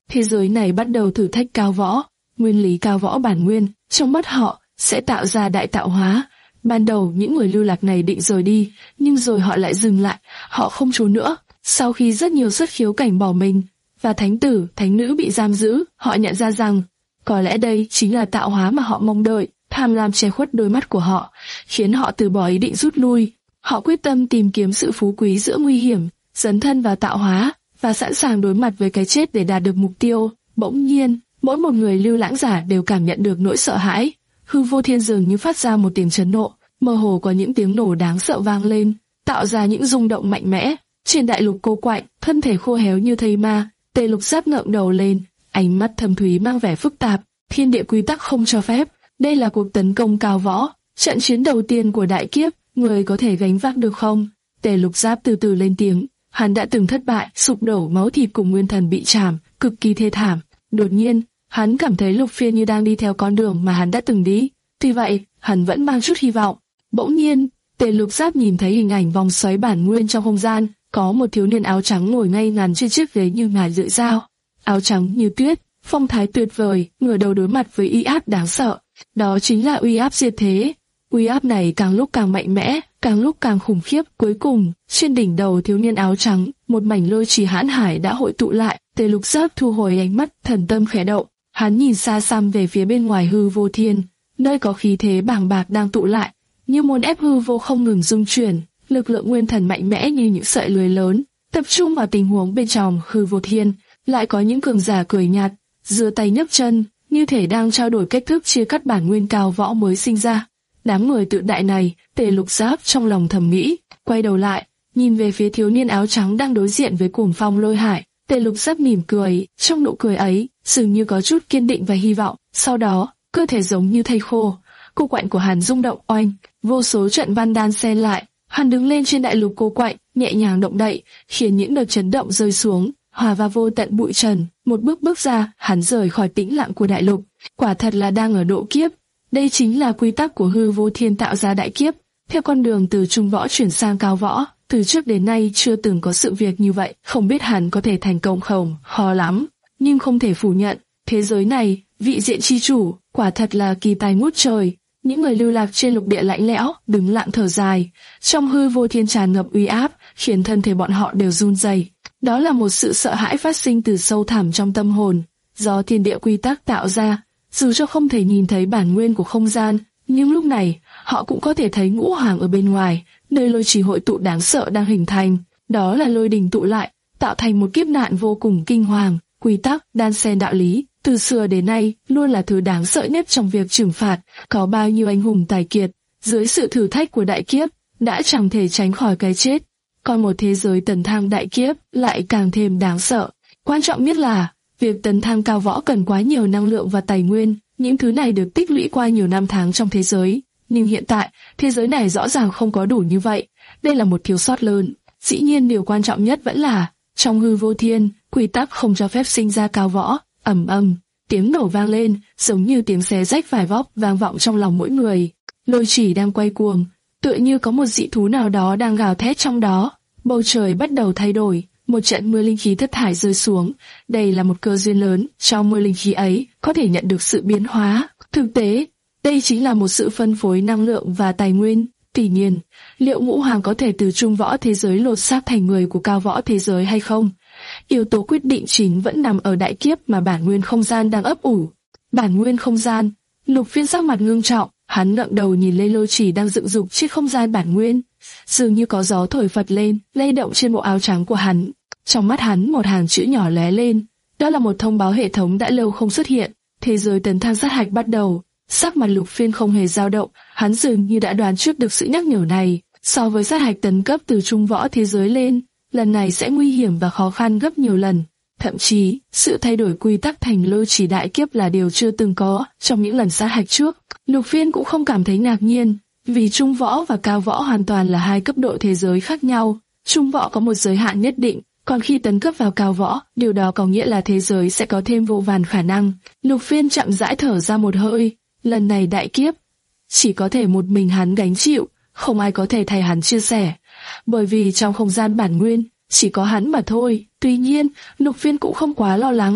thế giới này bắt đầu thử thách cao võ. Nguyên lý cao võ bản nguyên, trong mắt họ, sẽ tạo ra đại tạo hóa. Ban đầu những người lưu lạc này định rời đi, nhưng rồi họ lại dừng lại, họ không trốn nữa. Sau khi rất nhiều xuất khiếu cảnh bỏ mình, và thánh tử, thánh nữ bị giam giữ, họ nhận ra rằng, có lẽ đây chính là tạo hóa mà họ mong đợi. Tham lam che khuất đôi mắt của họ, khiến họ từ bỏ ý định rút lui. Họ quyết tâm tìm kiếm sự phú quý giữa nguy hiểm, dấn thân vào tạo hóa, và sẵn sàng đối mặt với cái chết để đạt được mục tiêu. Bỗng nhiên, mỗi một người lưu lãng giả đều cảm nhận được nỗi sợ hãi. Hư vô thiên dường như phát ra một tiếng chấn nộ, mơ hồ có những tiếng nổ đáng sợ vang lên, tạo ra những rung động mạnh mẽ. Trên đại lục cô quạnh, thân thể khô héo như thây ma, Tề Lục Giáp ngẩng đầu lên, ánh mắt thâm thúy mang vẻ phức tạp. Thiên địa quy tắc không cho phép. Đây là cuộc tấn công cao võ, trận chiến đầu tiên của đại kiếp, người có thể gánh vác được không? Tề Lục Giáp từ từ lên tiếng, hắn đã từng thất bại, sụp đổ, máu thịt cùng nguyên thần bị chảm, cực kỳ thê thảm. Đột nhiên, hắn cảm thấy Lục Phiên như đang đi theo con đường mà hắn đã từng đi. Tuy vậy, hắn vẫn mang chút hy vọng. Bỗng nhiên, Tề Lục Giáp nhìn thấy hình ảnh vòng xoáy bản nguyên trong không gian, có một thiếu niên áo trắng ngồi ngay ngắn trên chiếc ghế như ngài lưỡi dao, áo trắng như tuyết, phong thái tuyệt vời, ngửa đầu đối mặt với uy áp đáng sợ. Đó chính là uy áp diệt thế. Uy áp này càng lúc càng mạnh mẽ, càng lúc càng khủng khiếp. Cuối cùng, trên đỉnh đầu thiếu niên áo trắng, một mảnh lôi trì hãn hải đã hội tụ lại. Tề Lục Giáp thu hồi ánh mắt, thần tâm khẽ động. Hắn nhìn xa xăm về phía bên ngoài hư vô thiên, nơi có khí thế bàng bạc đang tụ lại, như muốn ép hư vô không ngừng rung chuyển. Lực lượng nguyên thần mạnh mẽ như những sợi lưới lớn, tập trung vào tình huống bên trong hư vô thiên. Lại có những cường giả cười nhạt, giơ tay nhấc chân, như thể đang trao đổi cách thức chia cắt bản nguyên cao võ mới sinh ra. Đám người tự đại này, Tề Lục Giáp trong lòng thầm nghĩ, quay đầu lại, nhìn về phía thiếu niên áo trắng đang đối diện với cuồng phong lôi hải. Tề Lục Giáp mỉm cười, trong nụ cười ấy, dường như có chút kiên định và hy vọng. Sau đó, cơ thể giống như thây khô, cô quạnh của hắn rung động oanh, vô số trận văn đan xen lại. Hắn đứng lên trên đại lục cô quạnh, nhẹ nhàng động đậy, khiến những đợt chấn động rơi xuống, hòa vào vô tận bụi trần. Một bước bước ra, hắn rời khỏi tĩnh lặng của đại lục. Quả thật là đang ở độ kiếp. Đây chính là quy tắc của hư vô thiên tạo ra đại kiếp. Theo con đường từ trung võ chuyển sang cao võ, từ trước đến nay chưa từng có sự việc như vậy. Không biết hắn có thể thành công không? Khó lắm. Nhưng không thể phủ nhận, thế giới này, vị diện chi chủ, quả thật là kỳ tài ngút trời. Những người lưu lạc trên lục địa lạnh lẽo, đứng lặng thở dài. Trong hư vô thiên tràn ngập uy áp, khiến thân thể bọn họ đều run rẩy. Đó là một sự sợ hãi phát sinh từ sâu thẳm trong tâm hồn, do thiên địa quy tắc tạo ra. Dù cho không thể nhìn thấy bản nguyên của không gian, nhưng lúc này, họ cũng có thể thấy ngũ hoàng ở bên ngoài, nơi lôi trì hội tụ đáng sợ đang hình thành. Đó là lôi đình tụ lại, tạo thành một kiếp nạn vô cùng kinh hoàng. Quy tắc, đan xen đạo lý, từ xưa đến nay, luôn là thứ đáng sợ nhất trong việc trừng phạt. Có bao nhiêu anh hùng tài kiệt, dưới sự thử thách của đại kiếp, đã chẳng thể tránh khỏi cái chết. Còn một thế giới tấn thăng đại kiếp lại càng thêm đáng sợ. Quan trọng nhất là, việc tấn thăng cao võ cần quá nhiều năng lượng và tài nguyên. Những thứ này được tích lũy qua nhiều năm tháng trong thế giới. Nhưng hiện tại, thế giới này rõ ràng không có đủ như vậy. Đây là một thiếu sót lớn. Dĩ nhiên điều quan trọng nhất vẫn là, trong hư vô thiên, quy tắc không cho phép sinh ra cao võ. Ầm ầm, tiếng nổ vang lên, giống như tiếng xé rách vải vóc vang vọng trong lòng mỗi người. Lôi chỉ đang quay cuồng, tựa như có một dị thú nào đó đang gào thét trong đó. Bầu trời bắt đầu thay đổi, một trận mưa linh khí thất thải rơi xuống. Đây là một cơ duyên lớn, trong mưa linh khí ấy có thể nhận được sự biến hóa. Thực tế, đây chính là một sự phân phối năng lượng và tài nguyên. Tuy nhiên, liệu ngũ hoàng có thể từ trung võ thế giới lột xác thành người của cao võ thế giới hay không? Yếu tố quyết định chính vẫn nằm ở đại kiếp mà bản nguyên không gian đang ấp ủ. Bản nguyên không gian, Lục Phiên sắc mặt ngưng trọng, hắn ngẩng đầu nhìn lên lôi chỉ đang dựng dục trên không gian bản nguyên, dường như có gió thổi phật lên, lay động trên bộ áo trắng của hắn. Trong mắt hắn một hàng chữ nhỏ lóe lên, đó là một thông báo hệ thống đã lâu không xuất hiện. Thế giới tấn thăng sát hạch bắt đầu. Sắc mặt Lục Phiên không hề dao động, hắn dường như đã đoán trước được sự nhắc nhở này. So với sát hạch tấn cấp từ trung võ thế giới lên, lần này sẽ nguy hiểm và khó khăn gấp nhiều lần. Thậm chí, sự thay đổi quy tắc thành lôi chỉ đại kiếp là điều chưa từng có trong những lần sát hạch trước. Lục Phiên cũng không cảm thấy ngạc nhiên, vì trung võ và cao võ hoàn toàn là hai cấp độ thế giới khác nhau. Trung võ có một giới hạn nhất định, còn khi tấn cấp vào cao võ, điều đó có nghĩa là thế giới sẽ có thêm vô vàn khả năng. Lục Phiên chậm rãi thở ra một hơi, lần này đại kiếp, chỉ có thể một mình hắn gánh chịu, không ai có thể thay hắn chia sẻ, bởi vì trong không gian bản nguyên, chỉ có hắn mà thôi. Tuy nhiên, Lục Phiên cũng không quá lo lắng,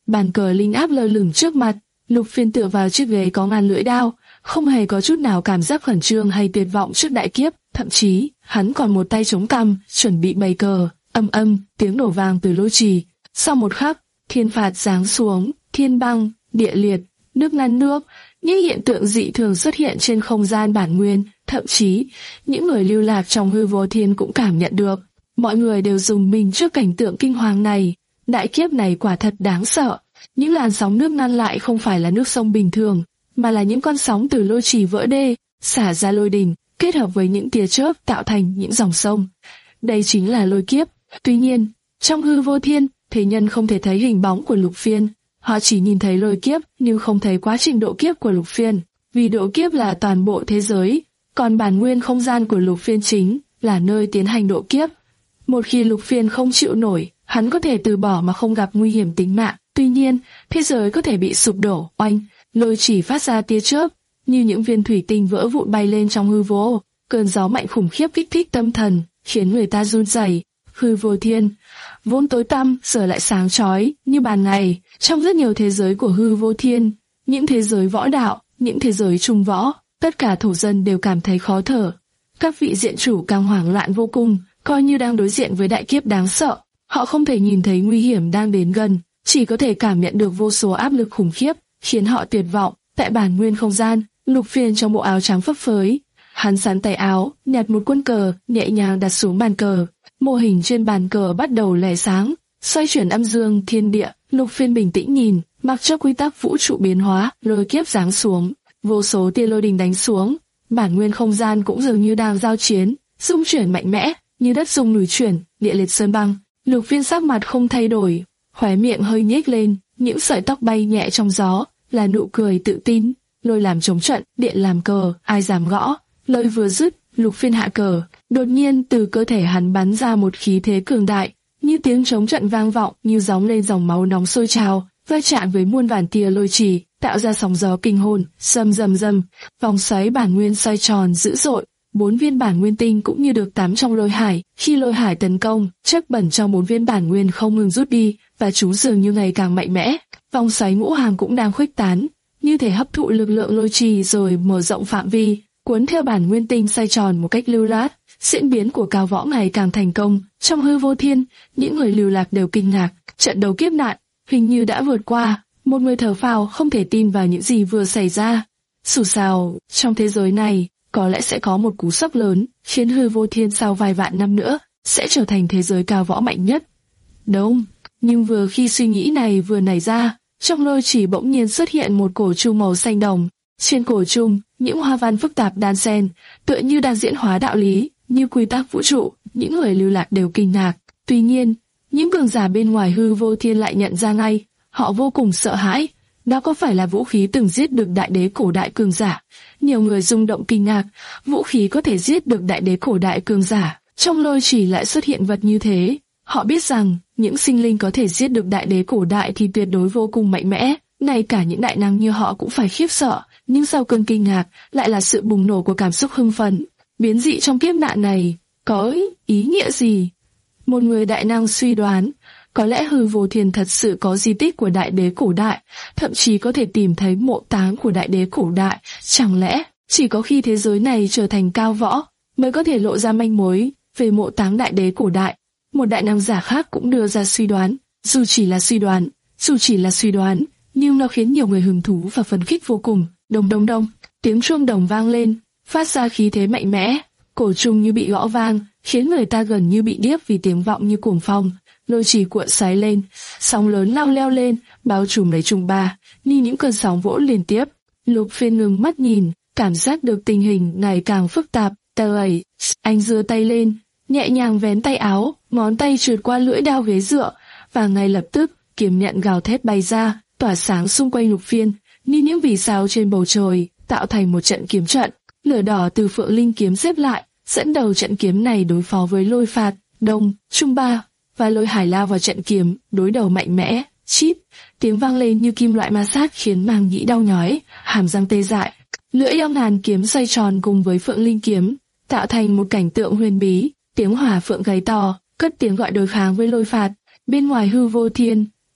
Bàn cờ linh áp lơ lửng trước mặt, Lục Phiên tựa vào chiếc ghế có ngàn lưỡi đao, không hề có chút nào cảm giác khẩn trương hay tuyệt vọng trước đại kiếp, thậm chí, hắn còn một tay chống cằm, chuẩn bị bày cờ. Âm âm, tiếng nổ vang từ lôi trì. Sau một khắc, thiên phạt giáng xuống, thiên băng, địa liệt, nước ngăn nước, những hiện tượng dị thường xuất hiện trên không gian bản nguyên, thậm chí, những người lưu lạc trong hư vô thiên cũng cảm nhận được. Mọi người đều rùng mình trước cảnh tượng kinh hoàng này. Đại kiếp này quả thật đáng sợ. Những làn sóng nước ngăn lại không phải là nước sông bình thường, mà là những con sóng từ lôi trì vỡ đê, xả ra lôi đình, kết hợp với những tia chớp tạo thành những dòng sông. Đây chính là lôi kiếp. Tuy nhiên, trong hư vô thiên, thế nhân không thể thấy hình bóng của Lục Phiên. Họ chỉ nhìn thấy lôi kiếp nhưng không thấy quá trình độ kiếp của Lục Phiên. Vì độ kiếp là toàn bộ thế giới, còn bản nguyên không gian của Lục Phiên chính là nơi tiến hành độ kiếp. Một khi Lục Phiên không chịu nổi, hắn có thể từ bỏ mà không gặp nguy hiểm tính mạng. Tuy nhiên, thế giới có thể bị sụp đổ, oanh, lôi chỉ phát ra tia chớp, như những viên thủy tinh vỡ vụn bay lên trong hư vô. Cơn gió mạnh khủng khiếp kích thích tâm thần, khiến người ta run rẩy. Hư vô thiên, vốn tối tăm, giờ lại sáng chói như ban ngày. Trong rất nhiều thế giới của hư vô thiên, những thế giới võ đạo, những thế giới trung võ, tất cả thổ dân đều cảm thấy khó thở. Các vị diện chủ càng hoảng loạn vô cùng, coi như đang đối diện với đại kiếp đáng sợ. Họ không thể nhìn thấy nguy hiểm đang đến gần, chỉ có thể cảm nhận được vô số áp lực khủng khiếp, khiến họ tuyệt vọng. Tại bản nguyên không gian, Lục Phiên trong bộ áo trắng phấp phới, hắn sắn tay áo, nhặt một quân cờ, nhẹ nhàng đặt xuống bàn cờ. Mô hình trên bàn cờ bắt đầu lóe sáng, xoay chuyển âm dương thiên địa. Lục Phiên bình tĩnh nhìn, mặc cho quy tắc vũ trụ biến hóa, lôi kiếp giáng xuống, vô số tia lôi đình đánh xuống. Bản nguyên không gian cũng dường như đang giao chiến, rung chuyển mạnh mẽ, như đất rung núi chuyển, địa liệt sơn băng. Lục Phiên sắc mặt không thay đổi, khóe miệng hơi nhếch lên, những sợi tóc bay nhẹ trong gió, là nụ cười tự tin. Lôi làm chống trận, điện làm cờ, ai dám gõ. Lời vừa dứt, Lục Phiên hạ cờ, đột nhiên từ cơ thể hắn bắn ra một khí thế cường đại, như tiếng chống trận vang vọng, như gióng lên dòng máu nóng sôi trào, va chạm với muôn vàn tia lôi trì, tạo ra sóng gió kinh hồn, rầm rầm rầm, vòng xoáy bản nguyên xoay tròn dữ dội. Bốn viên bản nguyên tinh cũng như được tắm trong lôi hải. Khi lôi hải tấn công, chất bẩn trong bốn viên bản nguyên không ngừng rút đi, và chúng dường như ngày càng mạnh mẽ. Vòng xoáy ngũ hành cũng đang khuếch tán, như thể hấp thụ lực lượng lôi trì rồi mở rộng phạm vi, cuốn theo bản nguyên tinh xoay tròn một cách lưu loát. Diễn biến của cao võ ngày càng thành công. Trong hư vô thiên, những người lưu lạc đều kinh ngạc. Trận đấu kiếp nạn hình như đã vượt qua. Một người thở phào không thể tin vào những gì vừa xảy ra. Dù sao, trong thế giới này, có lẽ sẽ có một cú sốc lớn, khiến hư vô thiên sau vài vạn năm nữa sẽ trở thành thế giới cao võ mạnh nhất. Đúng, nhưng vừa khi suy nghĩ này vừa nảy ra, trong lôi chỉ bỗng nhiên xuất hiện một cổ trung màu xanh đồng. Trên cổ trung, những hoa văn phức tạp đan xen, tựa như đang diễn hóa đạo lý, như quy tắc vũ trụ. Những người lưu lạc đều kinh ngạc. Tuy nhiên, những cường giả bên ngoài hư vô thiên lại nhận ra ngay, họ vô cùng sợ hãi. Đó có phải là vũ khí từng giết được đại đế cổ đại cường giả? Nhiều người rung động kinh ngạc, vũ khí có thể giết được đại đế cổ đại cường giả. Trong lôi chỉ lại xuất hiện vật như thế. Họ biết rằng, những sinh linh có thể giết được đại đế cổ đại thì tuyệt đối vô cùng mạnh mẽ. Ngay cả những đại năng như họ cũng phải khiếp sợ. Nhưng sau cơn kinh ngạc, lại là sự bùng nổ của cảm xúc hưng phấn. Biến dị trong kiếp nạn này, có ý nghĩa gì? Một người đại năng suy đoán, có lẽ hư vô thiên thật sự có di tích của đại đế cổ đại, thậm chí có thể tìm thấy mộ táng của đại đế cổ đại. Chẳng lẽ, chỉ có khi thế giới này trở thành cao võ, mới có thể lộ ra manh mối về mộ táng đại đế cổ đại? Một đại năng giả khác cũng đưa ra suy đoán, dù chỉ là suy đoán, dù chỉ là suy đoán, nhưng nó khiến nhiều người hứng thú và phấn khích vô cùng. Đông đông đông, tiếng chuông đồng vang lên, phát ra khí thế mạnh mẽ, cổ trung như bị gõ vang, khiến người ta gần như bị điếc vì tiếng vọng như cuồng phong. Lôi chỉ cuộn xoáy lên, sóng lớn lao leo lên, bao trùm lấy trùng ba, như những cơn sóng vỗ liên tiếp. Lục Phiên ngừng mắt nhìn, cảm giác được tình hình ngày càng phức tạp. Tời, anh giơ tay lên, nhẹ nhàng vén tay áo, ngón tay trượt qua lưỡi đao ghế dựa, và ngay lập tức kiếm nhận gào thét bay ra, tỏa sáng xung quanh Lục Phiên, như những vì sao trên bầu trời, tạo thành một trận kiếm trận. Lửa đỏ từ Phượng Linh kiếm xếp lại, dẫn đầu trận kiếm này đối phó với lôi phạt, đông, trung ba, và lôi hải lao vào trận kiếm, đối đầu mạnh mẽ. Chít, tiếng vang lên như kim loại ma sát khiến màng nhĩ đau nhói, hàm răng tê dại. Lưỡi long hàn kiếm xoay tròn cùng với Phượng Linh kiếm, tạo thành một cảnh tượng huyền bí. Tiếng hỏa phượng gáy to, cất tiếng gọi đối kháng với lôi phạt. Bên ngoài hư vô thiên,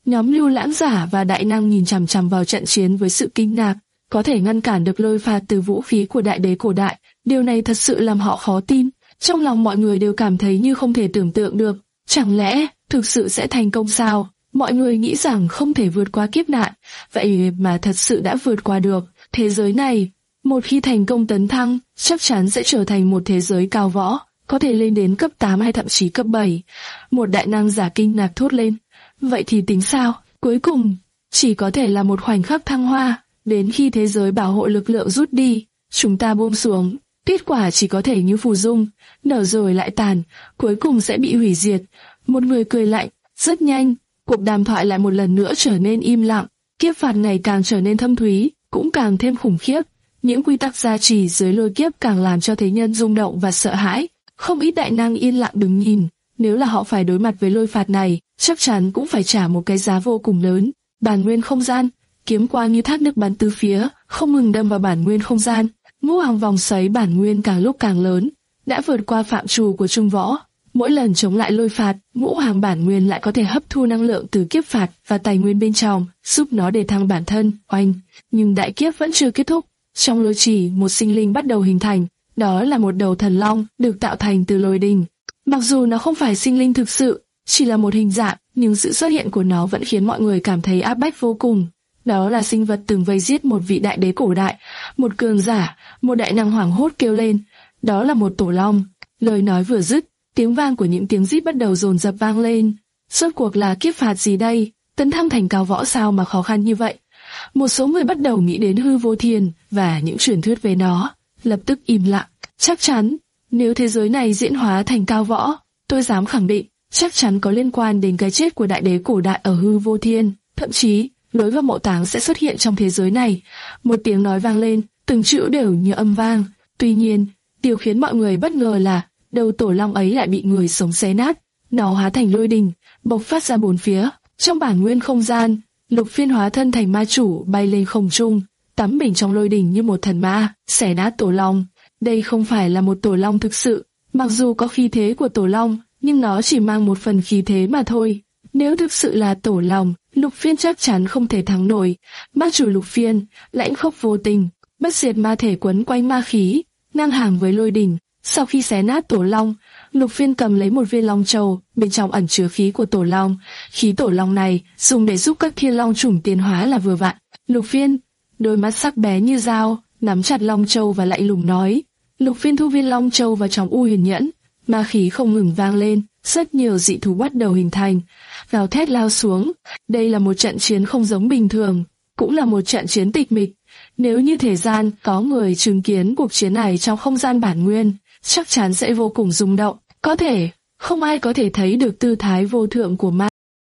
Nhóm Lưu Lãng Giả và Đại Năng nhìn chằm chằm vào trận chiến với sự kinh ngạc. Có thể ngăn cản được lôi phạt từ vũ khí của đại đế cổ đại, điều này thật sự làm họ khó tin. Trong lòng mọi người đều cảm thấy như không thể tưởng tượng được. Chẳng lẽ thực sự sẽ thành công sao? Mọi người nghĩ rằng không thể vượt qua kiếp nạn, vậy mà thật sự đã vượt qua được. Thế giới này, một khi thành công tấn thăng, chắc chắn sẽ trở thành một thế giới cao võ, có thể lên đến cấp tám hay thậm chí cấp bảy. Một đại năng giả kinh ngạc thốt lên. Vậy thì tính sao? Cuối cùng, chỉ có thể là một khoảnh khắc thăng hoa, đến khi thế giới bảo hộ lực lượng rút đi, chúng ta buông xuống. Kết quả chỉ có thể như phù dung, nở rồi lại tàn, cuối cùng sẽ bị hủy diệt. Một người cười lạnh. Rất nhanh, cuộc đàm thoại lại một lần nữa trở nên im lặng. Kiếp phạt ngày càng trở nên thâm thúy, cũng càng thêm khủng khiếp. Những quy tắc gia trì dưới lôi kiếp càng làm cho thế nhân rung động và sợ hãi. Không ít đại năng yên lặng đứng nhìn. Nếu là họ phải đối mặt với lôi phạt này, chắc chắn cũng phải trả một cái giá vô cùng lớn. Bản nguyên không gian, kiếm quang như thác nước bắn tứ phía, không ngừng đâm vào bản nguyên không gian. Ngũ hàng vòng xoáy bản nguyên càng lúc càng lớn, đã vượt qua phạm trù của trung võ. Mỗi lần chống lại lôi phạt, ngũ hàng bản nguyên lại có thể hấp thu năng lượng từ kiếp phạt và tài nguyên bên trong, giúp nó để thăng bản thân. Oanh! Nhưng đại kiếp vẫn chưa kết thúc. Trong lôi trì, một sinh linh bắt đầu hình thành. Đó là một đầu thần long được tạo thành từ lôi đình. Mặc dù nó không phải sinh linh thực sự, chỉ là một hình dạng, nhưng sự xuất hiện của nó vẫn khiến mọi người cảm thấy áp bách vô cùng. Đó là sinh vật từng vây giết một vị đại đế cổ đại, một cường giả, một đại năng hoảng hốt kêu lên. Đó là một tổ long. Lời nói vừa dứt, tiếng vang của những tiếng rít bắt đầu dồn dập vang lên. Rốt cuộc là kiếp phạt gì đây? Tấn thăng thành cao võ sao mà khó khăn như vậy? Một số người bắt đầu nghĩ đến hư vô thiên và những truyền thuyết về nó, lập tức im lặng. Chắc chắn, nếu thế giới này diễn hóa thành cao võ, tôi dám khẳng định, chắc chắn có liên quan đến cái chết của đại đế cổ đại ở hư vô thiên. Thậm chí, lối vào mộ táng sẽ xuất hiện trong thế giới này. Một tiếng nói vang lên, từng chữ đều như âm vang. Tuy nhiên, điều khiến mọi người bất ngờ là đầu tổ long ấy lại bị người sống xé nát. Nó hóa thành lôi đình, bộc phát ra bốn phía. Trong bản nguyên không gian, Lục Phiên hóa thân thành ma chủ bay lên không trung, tắm mình trong lôi đình như một thần ma, xé nát tổ long. Đây không phải là một tổ long thực sự, mặc dù có khí thế của tổ long, nhưng nó chỉ mang một phần khí thế mà thôi. Nếu thực sự là tổ long, Lục Phiên chắc chắn không thể thắng nổi. Ma chủ Lục Phiên, lãnh khốc vô tình, bất diệt ma thể quấn quanh ma khí, ngang hàng với lôi đình. Sau khi xé nát tổ long, Lục Phiên cầm lấy một viên long châu, bên trong ẩn chứa khí của tổ long. Khí tổ long này dùng để giúp các thiên long chủng tiến hóa là vừa vặn. Lục Phiên, đôi mắt sắc bé như dao, nắm chặt long châu và lạnh lùng nói. Lục Phiên thu viên long châu vào trong u huyền nhẫn, ma khí không ngừng vang lên, rất nhiều dị thú bắt đầu hình thành, gào thét lao xuống. Đây là một trận chiến không giống bình thường, cũng là một trận chiến tịch mịch. Nếu như thế gian có người chứng kiến cuộc chiến này trong không gian bản nguyên, chắc chắn sẽ vô cùng rung động. Có thể, không ai có thể thấy được tư thái vô thượng của ma.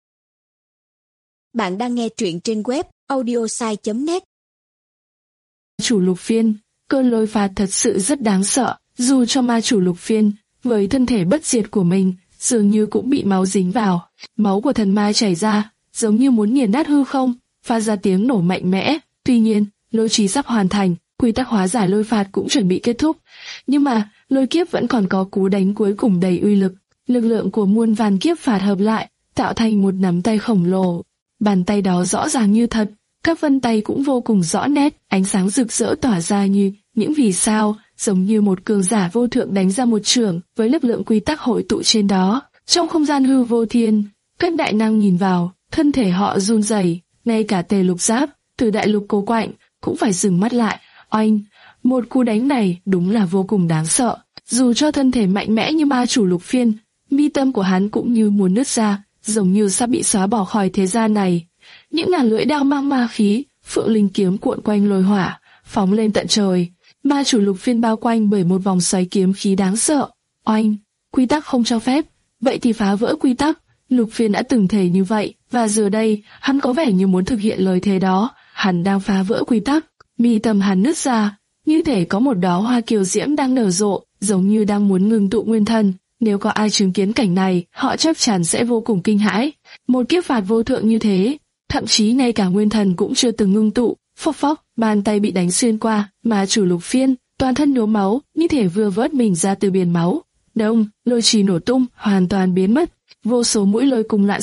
Bạn đang nghe truyện trên web audiosai chấm net. Chủ Lục Phiên, cơn lôi phạt thật sự rất đáng sợ, dù cho ma chủ Lục Phiên, với thân thể bất diệt của mình, dường như cũng bị máu dính vào. Máu của thần ma chảy ra, giống như muốn nghiền nát hư không, phát ra tiếng nổ mạnh mẽ. Tuy nhiên, lôi trì sắp hoàn thành, quy tắc hóa giải lôi phạt cũng chuẩn bị kết thúc. Nhưng mà, lôi kiếp vẫn còn có cú đánh cuối cùng đầy uy lực. Lực lượng của muôn vàn kiếp phạt hợp lại, tạo thành một nắm tay khổng lồ. Bàn tay đó rõ ràng như thật, các vân tay cũng vô cùng rõ nét, ánh sáng rực rỡ tỏa ra như những vì sao, giống như một cường giả vô thượng đánh ra một chưởng với lực lượng quy tắc hội tụ trên đó. Trong không gian hư vô thiên, các đại năng nhìn vào, thân thể họ run rẩy, ngay cả Tề Lục Giáp, từ đại lục Cố Quạnh cũng phải dừng mắt lại. Oanh, một cú đánh này đúng là vô cùng đáng sợ. Dù cho thân thể mạnh mẽ như ma chủ Lục Phiên, mi tâm của hắn cũng như muốn nứt ra, giống như sắp bị xóa bỏ khỏi thế gian này. Những ngàn lưỡi đao mang ma khí, phượng linh kiếm cuộn quanh lôi hỏa, phóng lên tận trời. Ma chủ Lục Phiên bao quanh bởi một vòng xoáy kiếm khí đáng sợ. Oanh, quy tắc không cho phép, vậy thì phá vỡ quy tắc. Lục Phiên đã từng thề như vậy, và giờ đây, hắn có vẻ như muốn thực hiện lời thề đó. Hắn đang phá vỡ quy tắc, mi tâm hắn nứt ra, như thể có một đóa hoa kiều diễm đang nở rộ, giống như đang muốn ngừng tụ nguyên thần. Nếu có ai chứng kiến cảnh này, họ chắc chắn sẽ vô cùng kinh hãi. Một kiếp phạt vô thượng như thế, thậm chí ngay cả nguyên thần cũng chưa từng ngưng tụ. Phốc phốc, bàn tay bị đánh xuyên qua, mà chủ Lục Phiên, toàn thân nhuốm máu, như thể vừa vớt mình ra từ biển máu. Đông, lôi trì nổ tung, hoàn toàn biến mất. Vô số mũi lôi cùng loạn xạ,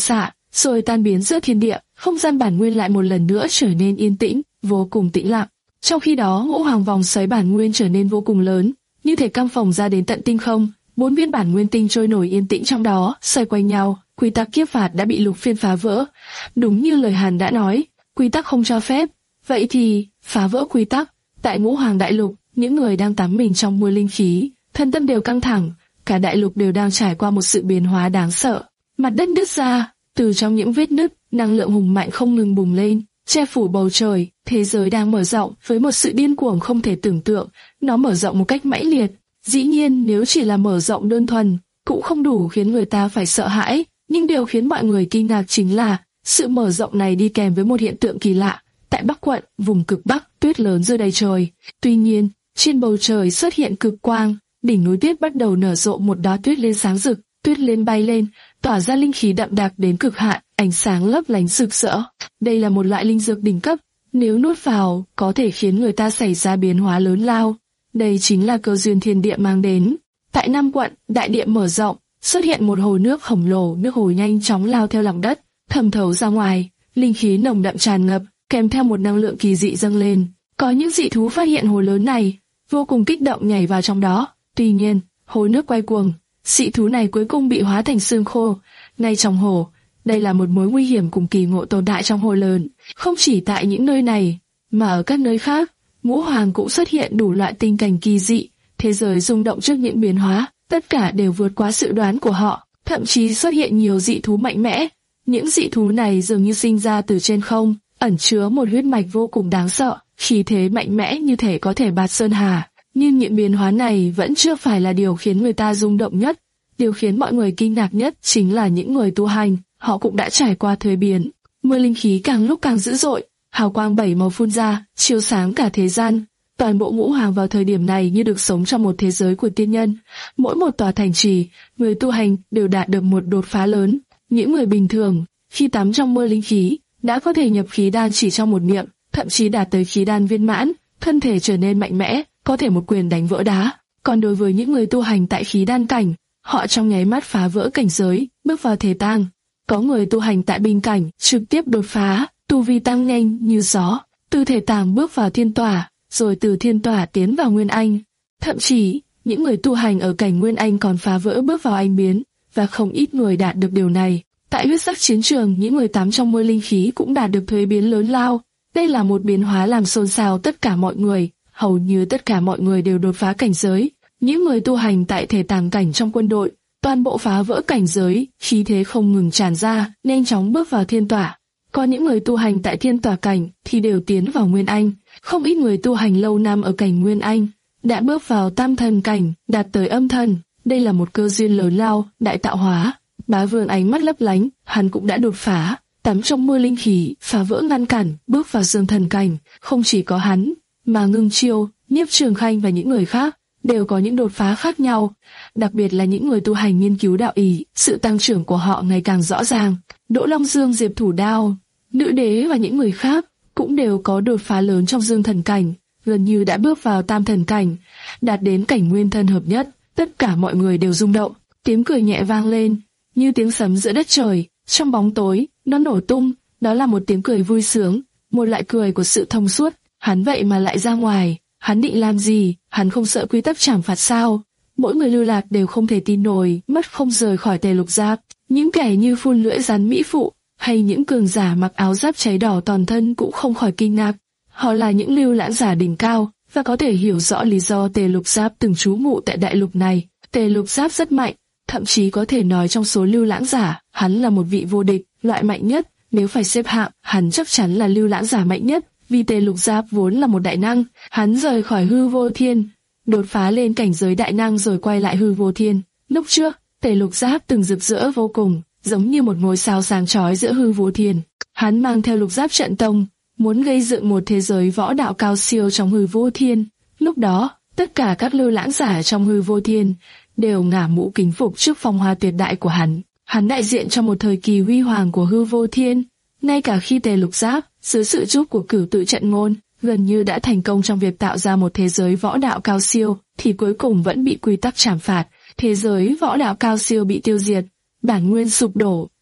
rồi tan biến giữa thiên địa, không gian bản nguyên lại một lần nữa trở nên yên tĩnh, vô cùng tĩnh lặng. Trong khi đó, ngũ hoàng vòng xoáy bản nguyên trở nên vô cùng lớn, như thể căng phồng ra đến tận tinh không, bốn viên bản nguyên tinh trôi nổi yên tĩnh trong đó, xoay quanh nhau. Quy tắc kiếp phạt đã bị Lục Phiên phá vỡ. Đúng như lời Hàn đã nói, quy tắc không cho phép. Vậy thì, phá vỡ quy tắc. Tại ngũ hoàng đại lục, những người đang tắm mình trong mưa linh khí, thân tâm đều căng thẳng, cả đại lục đều đang trải qua một sự biến hóa đáng sợ. Mặt đất nứt ra, từ trong những vết nứt, năng lượng hùng mạnh không ngừng bùng lên, che phủ bầu trời. Thế giới đang mở rộng với một sự điên cuồng không thể tưởng tượng, nó mở rộng một cách mãnh liệt. Dĩ nhiên, nếu chỉ là mở rộng đơn thuần, cũng không đủ khiến người ta phải sợ hãi, nhưng điều khiến mọi người kinh ngạc chính là sự mở rộng này đi kèm với một hiện tượng kỳ lạ. Tại Bắc quận, vùng cực Bắc, tuyết lớn rơi đầy trời. Tuy nhiên, trên bầu trời xuất hiện cực quang, đỉnh núi tuyết bắt đầu nở rộ một đóa tuyết lên sáng rực, tuyết lên bay lên, tỏa ra linh khí đậm đặc đến cực hạn, ánh sáng lấp lánh rực rỡ. Đây là một loại linh dược đỉnh cấp, nếu nuốt vào, có thể khiến người ta xảy ra biến hóa lớn lao. Đây chính là cơ duyên thiên địa mang đến. Tại Nam quận, đại địa mở rộng, xuất hiện một hồ nước khổng lồ, nước hồ nhanh chóng lao theo lòng đất, thẩm thấu ra ngoài, linh khí nồng đậm tràn ngập, kèm theo một năng lượng kỳ dị dâng lên. Có những dị thú phát hiện hồ lớn này, vô cùng kích động nhảy vào trong đó. Tuy nhiên, hồ nước quay cuồng, dị thú này cuối cùng bị hóa thành xương khô. Ngay trong hồ, đây là một mối nguy hiểm cùng kỳ ngộ tồn tại trong hồ lớn. Không chỉ tại những nơi này, mà ở các nơi khác, ngũ hoàng cũng xuất hiện đủ loại tình cảnh kỳ dị. Thế giới rung động trước những biến hóa, tất cả đều vượt quá dự đoán của họ. Thậm chí xuất hiện nhiều dị thú mạnh mẽ. Những dị thú này dường như sinh ra từ trên không, ẩn chứa một huyết mạch vô cùng đáng sợ, khí thế mạnh mẽ như thể có thể bạt sơn hà. Nhưng những biến hóa này vẫn chưa phải là điều khiến người ta rung động nhất. Điều khiến mọi người kinh ngạc nhất chính là những người tu hành, họ cũng đã trải qua thuế biến. Mưa linh khí càng lúc càng dữ dội, hào quang bảy màu phun ra, chiếu sáng cả thế gian. Toàn bộ ngũ hoàng vào thời điểm này như được sống trong một thế giới của tiên nhân. Mỗi một tòa thành trì, người tu hành đều đạt được một đột phá lớn. Những người bình thường, khi tắm trong mưa linh khí, đã có thể nhập khí đan chỉ trong một niệm, thậm chí đạt tới khí đan viên mãn, thân thể trở nên mạnh mẽ, có thể một quyền đánh vỡ đá. Còn đối với những người tu hành tại khí đan cảnh, họ trong nháy mắt phá vỡ cảnh giới, bước vào thể tang. Có người tu hành tại bình cảnh, trực tiếp đột phá, tu vi tăng nhanh như gió, từ thể tang bước vào thiên tỏa, rồi từ thiên tỏa tiến vào nguyên anh. Thậm chí, những người tu hành ở cảnh nguyên anh còn phá vỡ bước vào anh biến, và không ít người đạt được điều này. Tại huyết sắc chiến trường, những người tắm trong mưa linh khí cũng đạt được thuế biến lớn lao. Đây là một biến hóa làm xôn xao tất cả mọi người, hầu như tất cả mọi người đều đột phá cảnh giới. Những người tu hành tại thể tàng cảnh trong quân đội, toàn bộ phá vỡ cảnh giới, khí thế không ngừng tràn ra, nhanh chóng bước vào thiên tỏa. Còn những người tu hành tại thiên tỏa cảnh thì đều tiến vào nguyên anh. Không ít người tu hành lâu năm ở cảnh nguyên anh đã bước vào tam thần cảnh, đạt tới âm thần. Đây là một cơ duyên lớn lao, đại tạo hóa. Bá Vương ánh mắt lấp lánh, hắn cũng đã đột phá, tắm trong mưa linh khí, phá vỡ ngăn cản, bước vào dương thần cảnh. Không chỉ có hắn, mà Ngưng Chiêu, Nhiếp Trường Khanh và những người khác đều có những đột phá khác nhau. Đặc biệt là những người tu hành nghiên cứu đạo ý, sự tăng trưởng của họ ngày càng rõ ràng. Đỗ Long Dương, Diệp Thủ Đao, Nữ Đế và những người khác cũng đều có đột phá lớn trong dương thần cảnh, gần như đã bước vào tam thần cảnh, đạt đến cảnh nguyên thân hợp nhất. Tất cả mọi người đều rung động, tiếng cười nhẹ vang lên, như tiếng sấm giữa đất trời. Trong bóng tối, nó nổ tung, đó là một tiếng cười vui sướng, một loại cười của sự thông suốt. Hắn vậy mà lại ra ngoài, hắn định làm gì? Hắn không sợ quy tắc trảm phạt sao? Mỗi người lưu lạc đều không thể tin nổi, mất không rời khỏi Tề Lục Giáp. Những kẻ như phun lưỡi rắn mỹ phụ, hay những cường giả mặc áo giáp cháy đỏ toàn thân cũng không khỏi kinh ngạc. Họ là những lưu lãng giả đỉnh cao, và có thể hiểu rõ lý do Tề Lục Giáp từng trú ngụ tại đại lục này. Tề Lục Giáp rất mạnh, thậm chí có thể nói trong số lưu lãng giả, hắn là một vị vô địch, loại mạnh nhất. Nếu phải xếp hạng, hắn chắc chắn là lưu lãng giả mạnh nhất, vì Tề Lục Giáp vốn là một đại năng. Hắn rời khỏi hư vô thiên, đột phá lên cảnh giới đại năng rồi quay lại hư vô thiên. Lúc trước, Tề Lục Giáp từng rực rỡ vô cùng, giống như một ngôi sao sáng chói giữa hư vô thiên. Hắn mang theo Lục Giáp trận tông, muốn gây dựng một thế giới võ đạo cao siêu trong hư vô thiên. Lúc đó, tất cả các lưu lãng giả trong hư vô thiên đều ngả mũ kính phục trước phong hoa tuyệt đại của hắn. Hắn đại diện cho một thời kỳ huy hoàng của hư vô thiên. Ngay cả khi Tề Lục Giáp, dưới sự giúp của Cửu Tự Trận Ngôn, gần như đã thành công trong việc tạo ra một thế giới võ đạo cao siêu, thì cuối cùng vẫn bị quy tắc trảm phạt. Thế giới võ đạo cao siêu bị tiêu diệt, bản nguyên sụp đổ,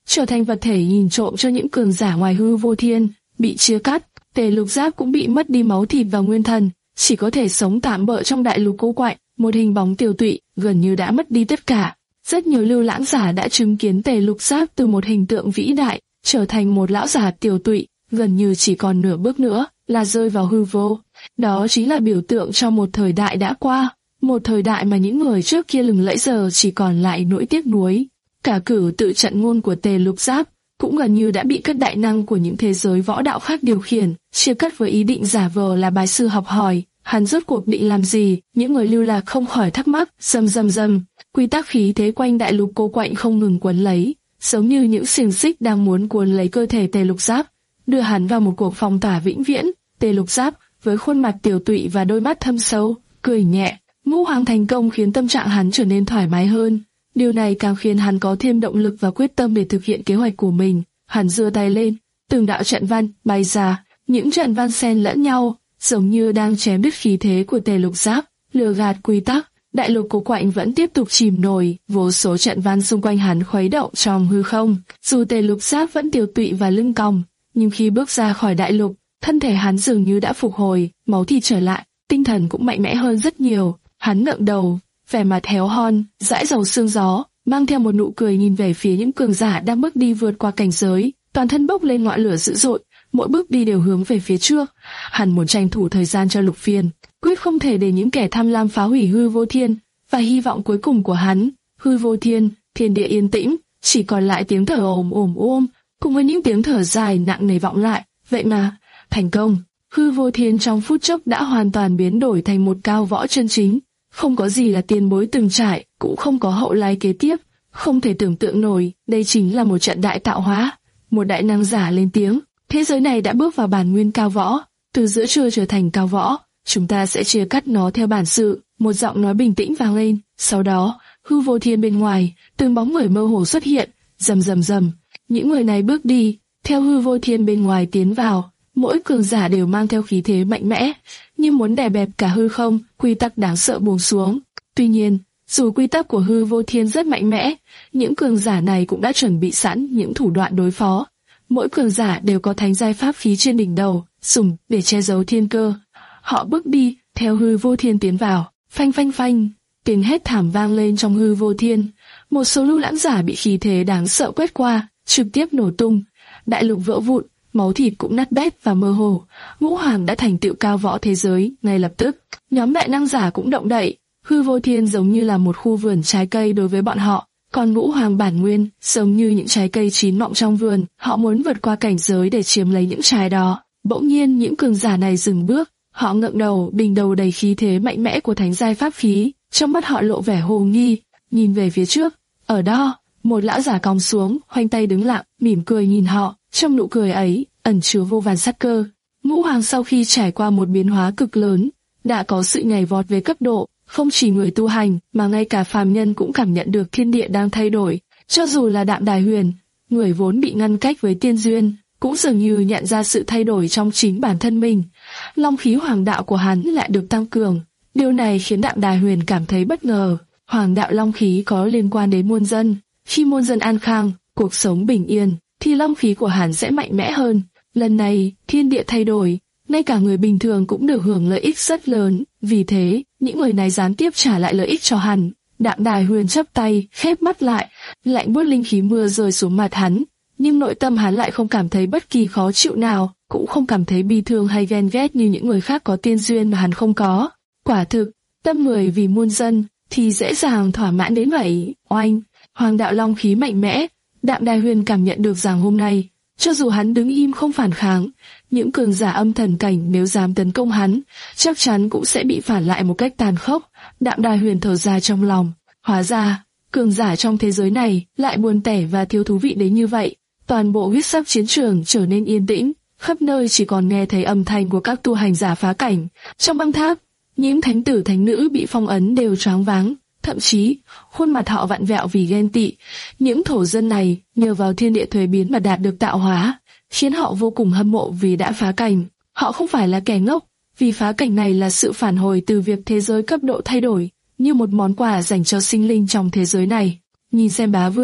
trở thành vật thể nhìn trộm cho những cường giả ngoài hư vô thiên, bị chia cắt. Tề Lục Giáp cũng bị mất đi máu thịt và nguyên thần, chỉ có thể sống tạm bợ trong đại lục cô quạnh, một hình bóng tiều tụy, gần như đã mất đi tất cả. Rất nhiều lưu lãng giả đã chứng kiến Tề Lục Giáp từ một hình tượng vĩ đại, trở thành một lão giả tiều tụy, gần như chỉ còn nửa bước nữa là rơi vào hư vô. Đó chính là biểu tượng cho một thời đại đã qua, một thời đại mà những người trước kia lừng lẫy giờ chỉ còn lại nỗi tiếc nuối. Cả cử tự trận ngôn của Tề Lục Giáp cũng gần như đã bị các đại năng của những thế giới võ đạo khác điều khiển, chia cắt với ý định giả vờ là bái sư học hỏi. Hắn rốt cuộc định làm gì? Những người lưu lạc không khỏi thắc mắc. Rầm rầm rầm, quy tắc khí thế quanh đại lục cô quạnh không ngừng quấn lấy, giống như những xiềng xích đang muốn cuốn lấy cơ thể Tề Lục Giáp, đưa hắn vào một cuộc phong tỏa vĩnh viễn. Tề Lục Giáp với khuôn mặt tiều tụy và đôi mắt thâm sâu, cười nhẹ. Ngũ Hoàng thành công khiến tâm trạng hắn trở nên thoải mái hơn. Điều này càng khiến hắn có thêm động lực và quyết tâm để thực hiện kế hoạch của mình. Hắn giơ tay lên, từng đạo trận văn bay ra, những trận văn xen lẫn nhau, giống như đang chém đứt khí thế của Tề Lục Giáp. Lừa gạt quy tắc, đại lục cô quạnh vẫn tiếp tục chìm nổi, vô số trận văn xung quanh hắn khuấy động trong hư không. Dù Tề Lục Giáp vẫn tiều tụy và lưng còng, nhưng khi bước ra khỏi đại lục, thân thể hắn dường như đã phục hồi, máu thịt trở lại, tinh thần cũng mạnh mẽ hơn rất nhiều. Hắn ngẩng đầu, vẻ mặt héo hon, dãi dầu sương gió, mang theo một nụ cười nhìn về phía những cường giả đang bước đi vượt qua cảnh giới, toàn thân bốc lên ngọn lửa dữ dội, mỗi bước đi đều hướng về phía trước. Hắn muốn tranh thủ thời gian cho Lục Phiền, quyết không thể để những kẻ tham lam phá hủy hư vô thiên, và hy vọng cuối cùng của hắn, hư vô thiên, thiên địa yên tĩnh, chỉ còn lại tiếng thở ồm ồm ôm, cùng với những tiếng thở dài nặng nề vọng lại. Vậy mà, thành công, hư vô thiên trong phút chốc đã hoàn toàn biến đổi thành một cao võ chân chính. Không có gì là tiền bối từng trải, cũng không có hậu lai kế tiếp, không thể tưởng tượng nổi, đây chính là một trận đại tạo hóa. Một đại năng giả lên tiếng, thế giới này đã bước vào bản nguyên cao võ, từ giữa trưa trở thành cao võ, chúng ta sẽ chia cắt nó theo bản sự. Một giọng nói bình tĩnh vang lên, sau đó, hư vô thiên bên ngoài, từng bóng người mơ hồ xuất hiện, rầm rầm rầm, những người này bước đi, theo hư vô thiên bên ngoài tiến vào. Mỗi cường giả đều mang theo khí thế mạnh mẽ, như muốn đè bẹp cả hư không, quy tắc đáng sợ buông xuống. Tuy nhiên, dù quy tắc của hư vô thiên rất mạnh mẽ, những cường giả này cũng đã chuẩn bị sẵn những thủ đoạn đối phó. Mỗi cường giả đều có thánh giai pháp khí trên đỉnh đầu, dùng để che giấu thiên cơ. Họ bước đi, theo hư vô thiên tiến vào, phanh phanh phanh, tiếng hét thảm vang lên trong hư vô thiên. Một số lưu lãng giả bị khí thế đáng sợ quét qua, trực tiếp nổ tung, đại lục vỡ vụn. Máu thịt cũng nát bét và mơ hồ. Ngũ Hoàng đã thành tựu cao võ thế giới ngay lập tức. Nhóm đại năng giả cũng động đậy. Hư vô thiên giống như là một khu vườn trái cây đối với bọn họ, còn Ngũ Hoàng bản nguyên giống như những trái cây chín mọng trong vườn. Họ muốn vượt qua cảnh giới để chiếm lấy những trái đó. Bỗng nhiên những cường giả này dừng bước. Họ ngẩng đầu, đỉnh đầu đầy khí thế mạnh mẽ của thánh giai pháp khí. Trong mắt họ lộ vẻ hồ nghi, nhìn về phía trước. Ở đó, một lão giả còng xuống, khoanh tay đứng lặng, mỉm cười nhìn họ. Trong nụ cười ấy, ẩn chứa vô vàn sát cơ. Ngũ Hoàng sau khi trải qua một biến hóa cực lớn, đã có sự nhảy vọt về cấp độ, không chỉ người tu hành, mà ngay cả phàm nhân cũng cảm nhận được thiên địa đang thay đổi. Cho dù là Đạm Đài Huyền, người vốn bị ngăn cách với tiên duyên, cũng dường như nhận ra sự thay đổi trong chính bản thân mình. Long khí hoàng đạo của hắn lại được tăng cường. Điều này khiến Đạm Đài Huyền cảm thấy bất ngờ. Hoàng đạo long khí có liên quan đến muôn dân. Khi muôn dân an khang, cuộc sống bình yên, thì long khí của hắn sẽ mạnh mẽ hơn. Lần này, thiên địa thay đổi, ngay cả người bình thường cũng được hưởng lợi ích rất lớn. Vì thế, những người này gián tiếp trả lại lợi ích cho hắn. Đạm Đài Huyền chắp tay, khép mắt lại, lạnh buốt linh khí mưa rơi xuống mặt hắn. Nhưng nội tâm hắn lại không cảm thấy bất kỳ khó chịu nào, cũng không cảm thấy bi thương hay ghen ghét như những người khác có tiên duyên mà hắn không có. Quả thực, tâm người vì muôn dân, thì dễ dàng thỏa mãn đến vậy. Oanh, hoàng đạo long khí mạnh mẽ. Đạm Đài Huyền cảm nhận được rằng hôm nay, cho dù hắn đứng im không phản kháng, những cường giả âm thần cảnh nếu dám tấn công hắn, chắc chắn cũng sẽ bị phản lại một cách tàn khốc. Đạm Đài Huyền thở dài trong lòng, hóa ra, cường giả trong thế giới này lại buồn tẻ và thiếu thú vị đến như vậy. Toàn bộ huyết sắc chiến trường trở nên yên tĩnh, khắp nơi chỉ còn nghe thấy âm thanh của các tu hành giả phá cảnh. Trong băng tháp, những thánh tử thánh nữ bị phong ấn đều choáng váng. Thậm chí, khuôn mặt họ vặn vẹo vì ghen tị. Những thổ dân này nhờ vào thiên địa thuế biến mà đạt được tạo hóa, khiến họ vô cùng hâm mộ vì đã phá cảnh. Họ không phải là kẻ ngốc, vì phá cảnh này là sự phản hồi từ việc thế giới cấp độ thay đổi, như một món quà dành cho sinh linh trong thế giới này. Nhìn xem bá vương,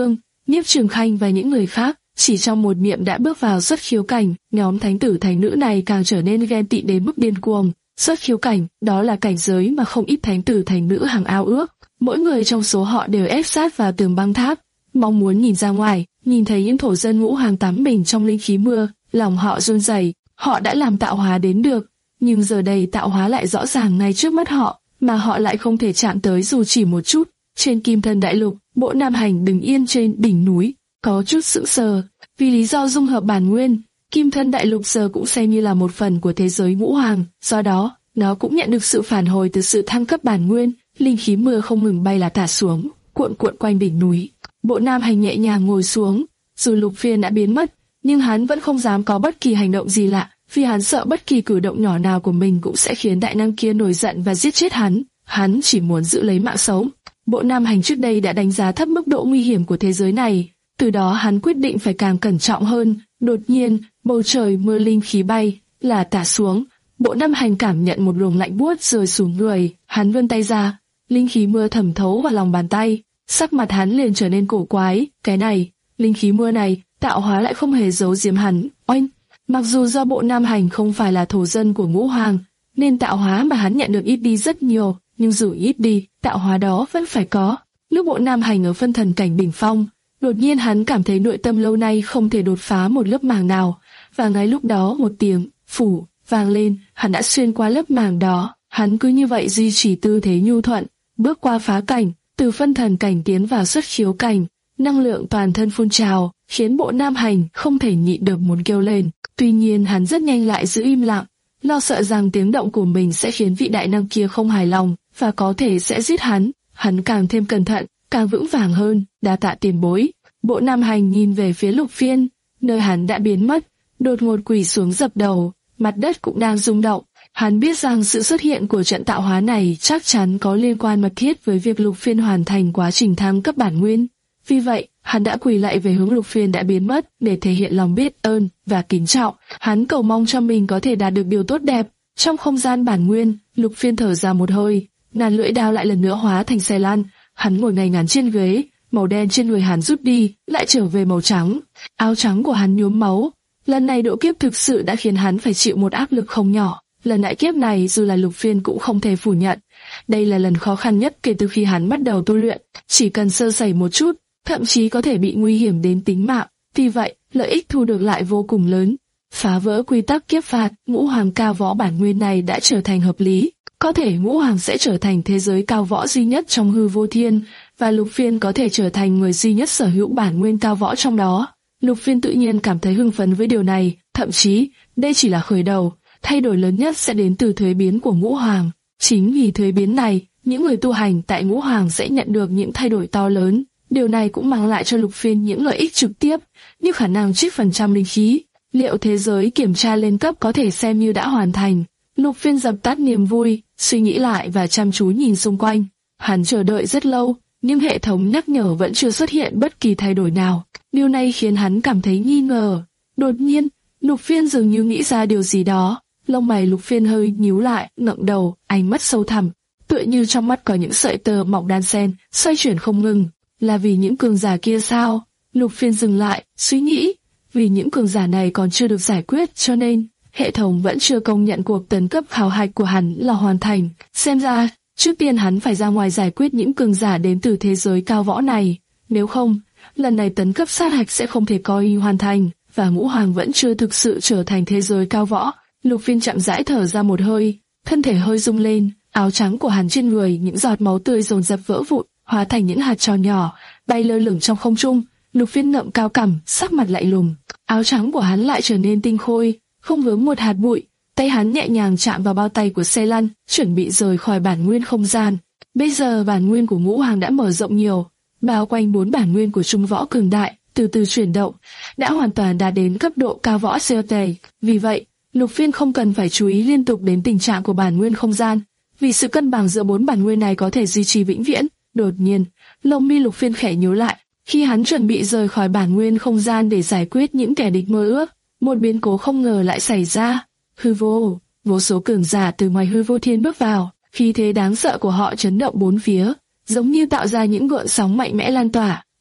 Nhiếp Trường Khanh và những người khác chỉ trong một niệm đã bước vào xuất khiếu cảnh. Nhóm thánh tử thánh nữ này càng trở nên ghen tị đến mức điên cuồng. Xuất khiếu cảnh, đó là cảnh giới mà không ít thánh tử thánh nữ hằng ao ước. Mỗi người trong số họ đều ép sát vào tường băng tháp, mong muốn nhìn ra ngoài, nhìn thấy những thổ dân Ngũ Hoàng tắm mình trong linh khí mưa. Lòng họ run rẩy. Họ đã làm tạo hóa đến được, nhưng giờ đây tạo hóa lại rõ ràng ngay trước mắt họ, mà họ lại không thể chạm tới dù chỉ một chút. Trên Kim Thân Đại Lục, Bộ Nam Hành đứng yên trên đỉnh núi, có chút sững sờ. Vì lý do dung hợp bản nguyên, Kim Thân Đại Lục giờ cũng xem như là một phần của thế giới Ngũ Hoàng, do đó nó cũng nhận được sự phản hồi từ sự thăng cấp bản nguyên. Linh khí mưa không ngừng bay là tả xuống, cuộn cuộn quanh đỉnh núi. Bộ Nam Hành nhẹ nhàng ngồi xuống, dù Lục Phiên đã biến mất, nhưng hắn vẫn không dám có bất kỳ hành động gì lạ, vì hắn sợ bất kỳ cử động nhỏ nào của mình cũng sẽ khiến đại năng kia nổi giận và giết chết hắn. Hắn chỉ muốn giữ lấy mạng sống. Bộ Nam Hành trước đây đã đánh giá thấp mức độ nguy hiểm của thế giới này, từ đó hắn quyết định phải càng cẩn trọng hơn. Đột nhiên, bầu trời mưa linh khí bay là tả xuống. Bộ Nam Hành cảm nhận một luồng lạnh buốt rơi xuống người, hắn vươn tay ra, linh khí mưa thẩm thấu vào lòng bàn tay, sắc mặt hắn liền trở nên cổ quái. Cái này, linh khí mưa này, tạo hóa lại không hề giấu giếm hắn. Oanh! Mặc dù do Bộ Nam Hành không phải là thổ dân của Ngũ Hoàng, nên tạo hóa mà hắn nhận được ít đi rất nhiều, nhưng dù ít đi, tạo hóa đó vẫn phải có. Lúc Bộ Nam Hành ở phân thần cảnh đỉnh phong, đột nhiên hắn cảm thấy nội tâm lâu nay không thể đột phá một lớp màng nào, và ngay lúc đó một tiếng phủ vang lên, hắn đã xuyên qua lớp màng đó. Hắn cứ như vậy duy trì tư thế nhu thuận, bước qua phá cảnh, từ phân thần cảnh tiến vào xuất khiếu cảnh. Năng lượng toàn thân phun trào, khiến Bộ Nam Hành không thể nhịn được muốn kêu lên. Tuy nhiên hắn rất nhanh lại giữ im lặng, lo sợ rằng tiếng động của mình sẽ khiến vị đại năng kia không hài lòng và có thể sẽ giết hắn. Hắn càng thêm cẩn thận, càng vững vàng hơn. Đa tạ tiền bối. Bộ Nam Hành nhìn về phía Lục Phiên, nơi hắn đã biến mất, đột ngột quỳ xuống dập đầu. Mặt đất cũng đang rung động. Hắn biết rằng sự xuất hiện của trận tạo hóa này chắc chắn có liên quan mật thiết với việc Lục Phiên hoàn thành quá trình thăng cấp bản nguyên. Vì vậy, hắn đã quỳ lạy về hướng Lục Phiên đã biến mất để thể hiện lòng biết ơn và kính trọng. Hắn cầu mong cho mình có thể đạt được điều tốt đẹp. Trong không gian bản nguyên, Lục Phiên thở ra một hơi, ngàn lưỡi đao lại lần nữa hóa thành xe lan. Hắn ngồi ngay ngắn trên ghế, màu đen trên người hắn rút đi, lại trở về màu trắng. Áo trắng của hắn nhuốm máu. Lần này độ kiếp thực sự đã khiến hắn phải chịu một áp lực không nhỏ. Lần đại kiếp này dù là Lục Phiên cũng không thể phủ nhận. Đây là lần khó khăn nhất kể từ khi hắn bắt đầu tu luyện. Chỉ cần sơ sẩy một chút, thậm chí có thể bị nguy hiểm đến tính mạng. Vì vậy, lợi ích thu được lại vô cùng lớn. Phá vỡ quy tắc kiếp phạt, Ngũ Hoàng cao võ bản nguyên này đã trở thành hợp lý. Có thể Ngũ Hoàng sẽ trở thành thế giới cao võ duy nhất trong hư vô thiên, và Lục Phiên có thể trở thành người duy nhất sở hữu bản nguyên cao võ trong đó. Lục Phiên tự nhiên cảm thấy hưng phấn với điều này, thậm chí, đây chỉ là khởi đầu. Thay đổi lớn nhất sẽ đến từ thuế biến của Ngũ Hoàng. Chính vì thuế biến này, những người tu hành tại Ngũ Hoàng sẽ nhận được những thay đổi to lớn. Điều này cũng mang lại cho Lục Phiên những lợi ích trực tiếp, như khả năng trích phần trăm linh khí. Liệu thế giới kiểm tra lên cấp có thể xem như đã hoàn thành? Lục Phiên dập tắt niềm vui, suy nghĩ lại và chăm chú nhìn xung quanh. Hắn chờ đợi rất lâu, nhưng hệ thống nhắc nhở vẫn chưa xuất hiện bất kỳ thay đổi nào. Điều này khiến hắn cảm thấy nghi ngờ. Đột nhiên, Lục Phiên dường như nghĩ ra điều gì đó. Lông mày Lục Phiên hơi nhíu lại, ngẩng đầu, ánh mắt sâu thẳm, tựa như trong mắt có những sợi tơ mỏng đan xen, xoay chuyển không ngừng. Là vì những cường giả kia sao? Lục Phiên dừng lại, suy nghĩ. Vì những cường giả này còn chưa được giải quyết, cho nên hệ thống vẫn chưa công nhận cuộc tấn cấp khảo hạch của hắn là hoàn thành. Xem ra, trước tiên hắn phải ra ngoài giải quyết những cường giả đến từ thế giới cao võ này. Nếu không, lần này tấn cấp sát hạch sẽ không thể coi hoàn thành, và Ngũ Hoàng vẫn chưa thực sự trở thành thế giới cao võ. Lục Phiên chậm rãi thở ra một hơi, thân thể hơi rung lên, áo trắng của hắn trên người những giọt máu tươi dồn dập vỡ vụn, hóa thành những hạt tròn nhỏ, bay lơ lửng trong không trung. Lục Phiên ngậm cao cằm, sắc mặt lạnh lùng. Áo trắng của hắn lại trở nên tinh khôi, không vướng một hạt bụi. Tay hắn nhẹ nhàng chạm vào bao tay của xe lăn, chuẩn bị rời khỏi bản nguyên không gian. Bây giờ bản nguyên của Ngũ Hoàng đã mở rộng nhiều, bao quanh bốn bản nguyên của trung võ cường đại, từ từ chuyển động, đã hoàn toàn đạt đến cấp độ cao võ xê tê. Vì vậy, Lục Phiên không cần phải chú ý liên tục đến tình trạng của bản nguyên không gian, vì sự cân bằng giữa bốn bản nguyên này có thể duy trì vĩnh viễn. Đột nhiên, lông mi Lục Phiên khẽ nhíu lại, khi hắn chuẩn bị rời khỏi bản nguyên không gian để giải quyết những kẻ địch mơ ước, một biến cố không ngờ lại xảy ra. Hư vô, vô số cường giả từ ngoài hư vô thiên bước vào, khí thế đáng sợ của họ chấn động bốn phía, giống như tạo ra những gợn sóng mạnh mẽ lan tỏa.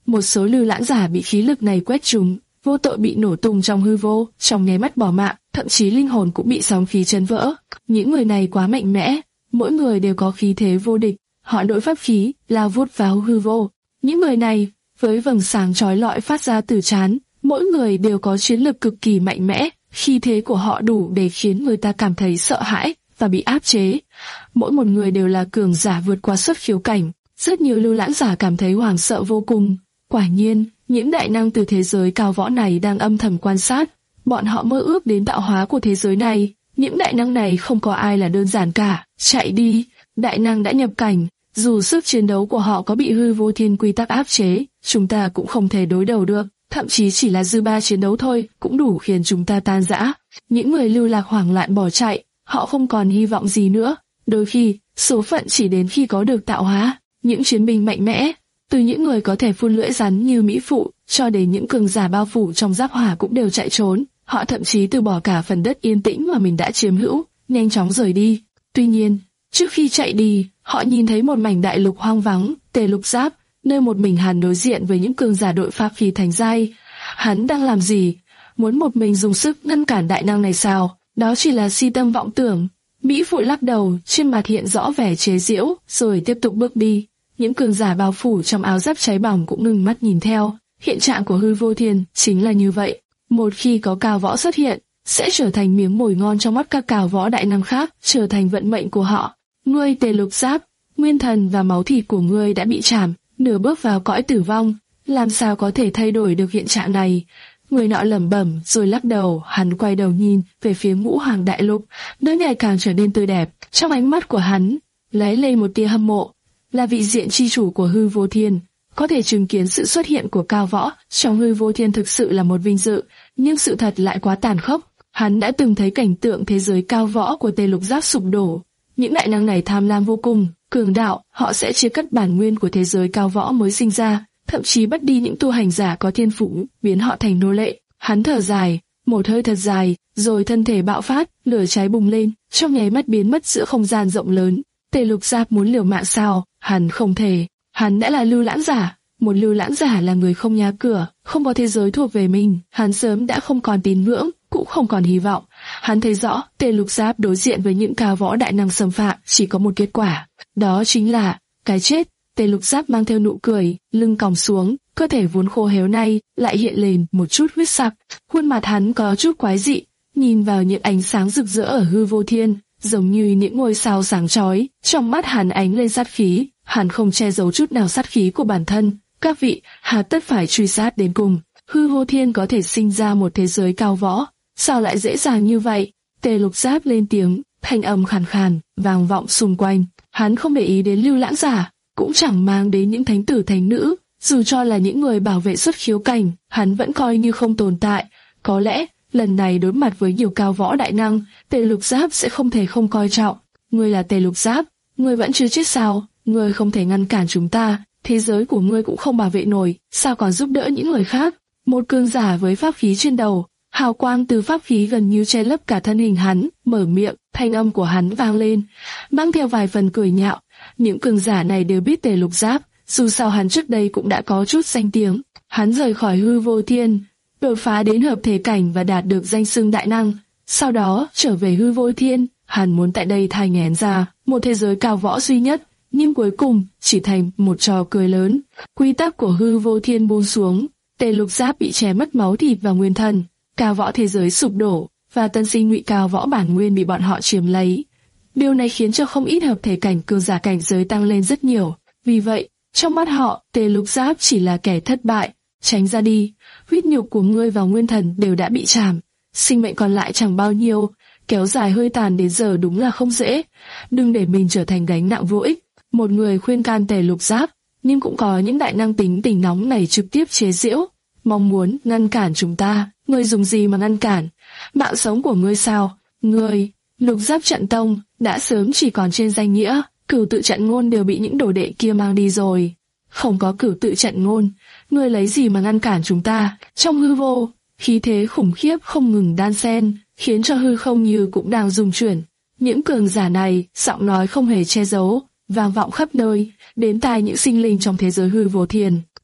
Một số lưu lãng giả bị khí lực này quét trúng, vô tội bị nổ tung trong hư vô, trong nháy mắt bỏ mạng, thậm chí linh hồn cũng bị sóng khí chấn vỡ. Những người này quá mạnh mẽ, mỗi người đều có khí thế vô địch, họ đội pháp khí, lao vút vào hư vô. Những người này, với vầng sáng chói lọi phát ra từ trán, mỗi người đều có chiến lực cực kỳ mạnh mẽ, khí thế của họ đủ để khiến người ta cảm thấy sợ hãi và bị áp chế. Mỗi một người đều là cường giả vượt qua xuất khiếu cảnh. Rất nhiều lưu lãng giả cảm thấy hoảng sợ vô cùng. Quả nhiên, những đại năng từ thế giới cao võ này đang âm thầm quan sát. Bọn họ mơ ước đến tạo hóa của thế giới này. Những đại năng này không có ai là đơn giản cả. Chạy đi, đại năng đã nhập cảnh. Dù sức chiến đấu của họ có bị hư vô thiên quy tắc áp chế, chúng ta cũng không thể đối đầu được. Thậm chí chỉ là dư ba chiến đấu thôi cũng đủ khiến chúng ta tan rã. Những người lưu lạc hoảng loạn bỏ chạy, họ không còn hy vọng gì nữa. Đôi khi, số phận chỉ đến khi có được tạo hóa. Những chiến binh mạnh mẽ, từ những người có thể phun lưỡi rắn như Mỹ Phụ, cho đến những cường giả bao phủ trong giáp hỏa cũng đều chạy trốn. Họ thậm chí từ bỏ cả phần đất yên tĩnh mà mình đã chiếm hữu, nhanh chóng rời đi. Tuy nhiên, trước khi chạy đi, họ nhìn thấy một mảnh đại lục hoang vắng, Tề Lục Giáp, nơi một mình hắn đối diện với những cường giả đội pháp khí thành giai. Hắn đang làm gì? Muốn một mình dùng sức ngăn cản đại năng này sao? Đó chỉ là si tâm vọng tưởng. Mỹ Phụ lắc đầu, trên mặt hiện rõ vẻ chế giễu, rồi tiếp tục bước đi. Những cường giả bao phủ trong áo giáp cháy bỏng cũng ngừng mắt nhìn theo. Hiện trạng của hư vô thiên chính là như vậy. Một khi có cao võ xuất hiện, sẽ trở thành miếng mồi ngon trong mắt các cao võ đại năng khác, trở thành vận mệnh của họ. Ngươi Tề Lục Giáp, nguyên thần và máu thịt của ngươi đã bị chảm, nửa bước vào cõi tử vong, làm sao có thể thay đổi được hiện trạng này? Người nọ lẩm bẩm rồi lắc đầu. Hắn quay đầu nhìn về phía Ngũ Hoàng Đại Lục, nơi ngày càng trở nên tươi đẹp. Trong ánh mắt của hắn lóe lên một tia hâm mộ. Là vị diện chi chủ của hư vô thiên, có thể chứng kiến sự xuất hiện của cao võ trong hư vô thiên thực sự là một vinh dự, nhưng sự thật lại quá tàn khốc. Hắn đã từng thấy cảnh tượng thế giới cao võ của Tề Lục Giáp sụp đổ. Những đại năng này tham lam vô cùng, cường đạo, họ sẽ chia cắt bản nguyên của thế giới cao võ mới sinh ra, thậm chí bắt đi những tu hành giả có thiên phú, biến họ thành nô lệ. Hắn thở dài, một hơi thật dài, rồi thân thể bạo phát, lửa cháy bùng lên, trong nháy mắt biến mất giữa không gian rộng lớn. Tề Lục Giáp muốn liều mạng sao? Hắn không thể. Hắn đã là lưu lãng giả, một lưu lãng giả là người không nhà cửa, không có thế giới thuộc về mình. Hắn sớm đã không còn tín ngưỡng, cũng không còn hy vọng. Hắn thấy rõ, Tề Lục Giáp đối diện với những cao võ đại năng xâm phạm chỉ có một kết quả, đó chính là cái chết. Tề Lục Giáp mang theo nụ cười, lưng còng xuống, cơ thể vốn khô héo này lại hiện lên một chút huyết sắc. Khuôn mặt hắn có chút quái dị, nhìn vào những ánh sáng rực rỡ ở hư vô thiên, giống như những ngôi sao sáng chói. Trong mắt hắn ánh lên sát khí, hắn không che giấu chút nào sát khí của bản thân. Các vị, hà tất phải truy sát đến cùng? Hư vô thiên có thể sinh ra một thế giới cao võ, sao lại dễ dàng như vậy? Tề Lục Giáp lên tiếng, thanh âm khàn khàn, vang vọng xung quanh. Hắn không để ý đến lưu lãng giả, cũng chẳng mang đến những thánh tử thánh nữ, dù cho là những người bảo vệ xuất khiếu cảnh, hắn vẫn coi như không tồn tại. Có lẽ, lần này đối mặt với nhiều cao võ đại năng, Tề Lục Giáp sẽ không thể không coi trọng. Ngươi là Tề Lục Giáp, ngươi vẫn chưa chết sao? Ngươi không thể ngăn cản chúng ta, thế giới của ngươi cũng không bảo vệ nổi, sao còn giúp đỡ những người khác? Một cường giả với pháp khí trên đầu, hào quang từ pháp khí gần như che lấp cả thân hình hắn, mở miệng, thanh âm của hắn vang lên, mang theo vài phần cười nhạo. Những cường giả này đều biết Tề Lục Giáp, dù sao hắn trước đây cũng đã có chút danh tiếng. Hắn rời khỏi hư vô thiên, đột phá đến hợp thể cảnh và đạt được danh xưng đại năng. Sau đó trở về hư vô thiên, hắn muốn tại đây thai nghén ra một thế giới cao võ duy nhất, nhưng cuối cùng chỉ thành một trò cười lớn. Quy tắc của hư vô thiên buông xuống, Tề Lục Giáp bị chém mất máu thịt và nguyên thần, cao võ thế giới sụp đổ và tân sinh ngụy cao võ bản nguyên bị bọn họ chiếm lấy. Điều này khiến cho không ít hợp thể cảnh cường giả cảnh giới tăng lên rất nhiều. Vì vậy, trong mắt họ, Tề Lục Giáp chỉ là kẻ thất bại. Tránh ra đi, huyết nhục của ngươi và nguyên thần đều đã bị chảm, sinh mệnh còn lại chẳng bao nhiêu, kéo dài hơi tàn đến giờ đúng là không dễ. Đừng để mình trở thành gánh nặng vô ích. Một người khuyên can Tề Lục Giáp, nhưng cũng có những đại năng tính tình nóng này trực tiếp chế giễu, mong muốn ngăn cản chúng ta. Ngươi dùng gì mà ngăn cản? Mạng sống của ngươi sao? Ngươi, Lục Giáp Trận Tông, đã sớm chỉ còn trên danh nghĩa, cửu tự trận ngôn đều bị những đồ đệ kia mang đi rồi. Không có cửu tự trận ngôn, ngươi lấy gì mà ngăn cản chúng ta? Trong hư vô, khí thế khủng khiếp không ngừng đan xen, khiến cho hư không như cũng đang rung chuyển. Những cường giả này, giọng nói không hề che giấu, vang vọng khắp nơi, đến tai những sinh linh trong thế giới hư vô thiên.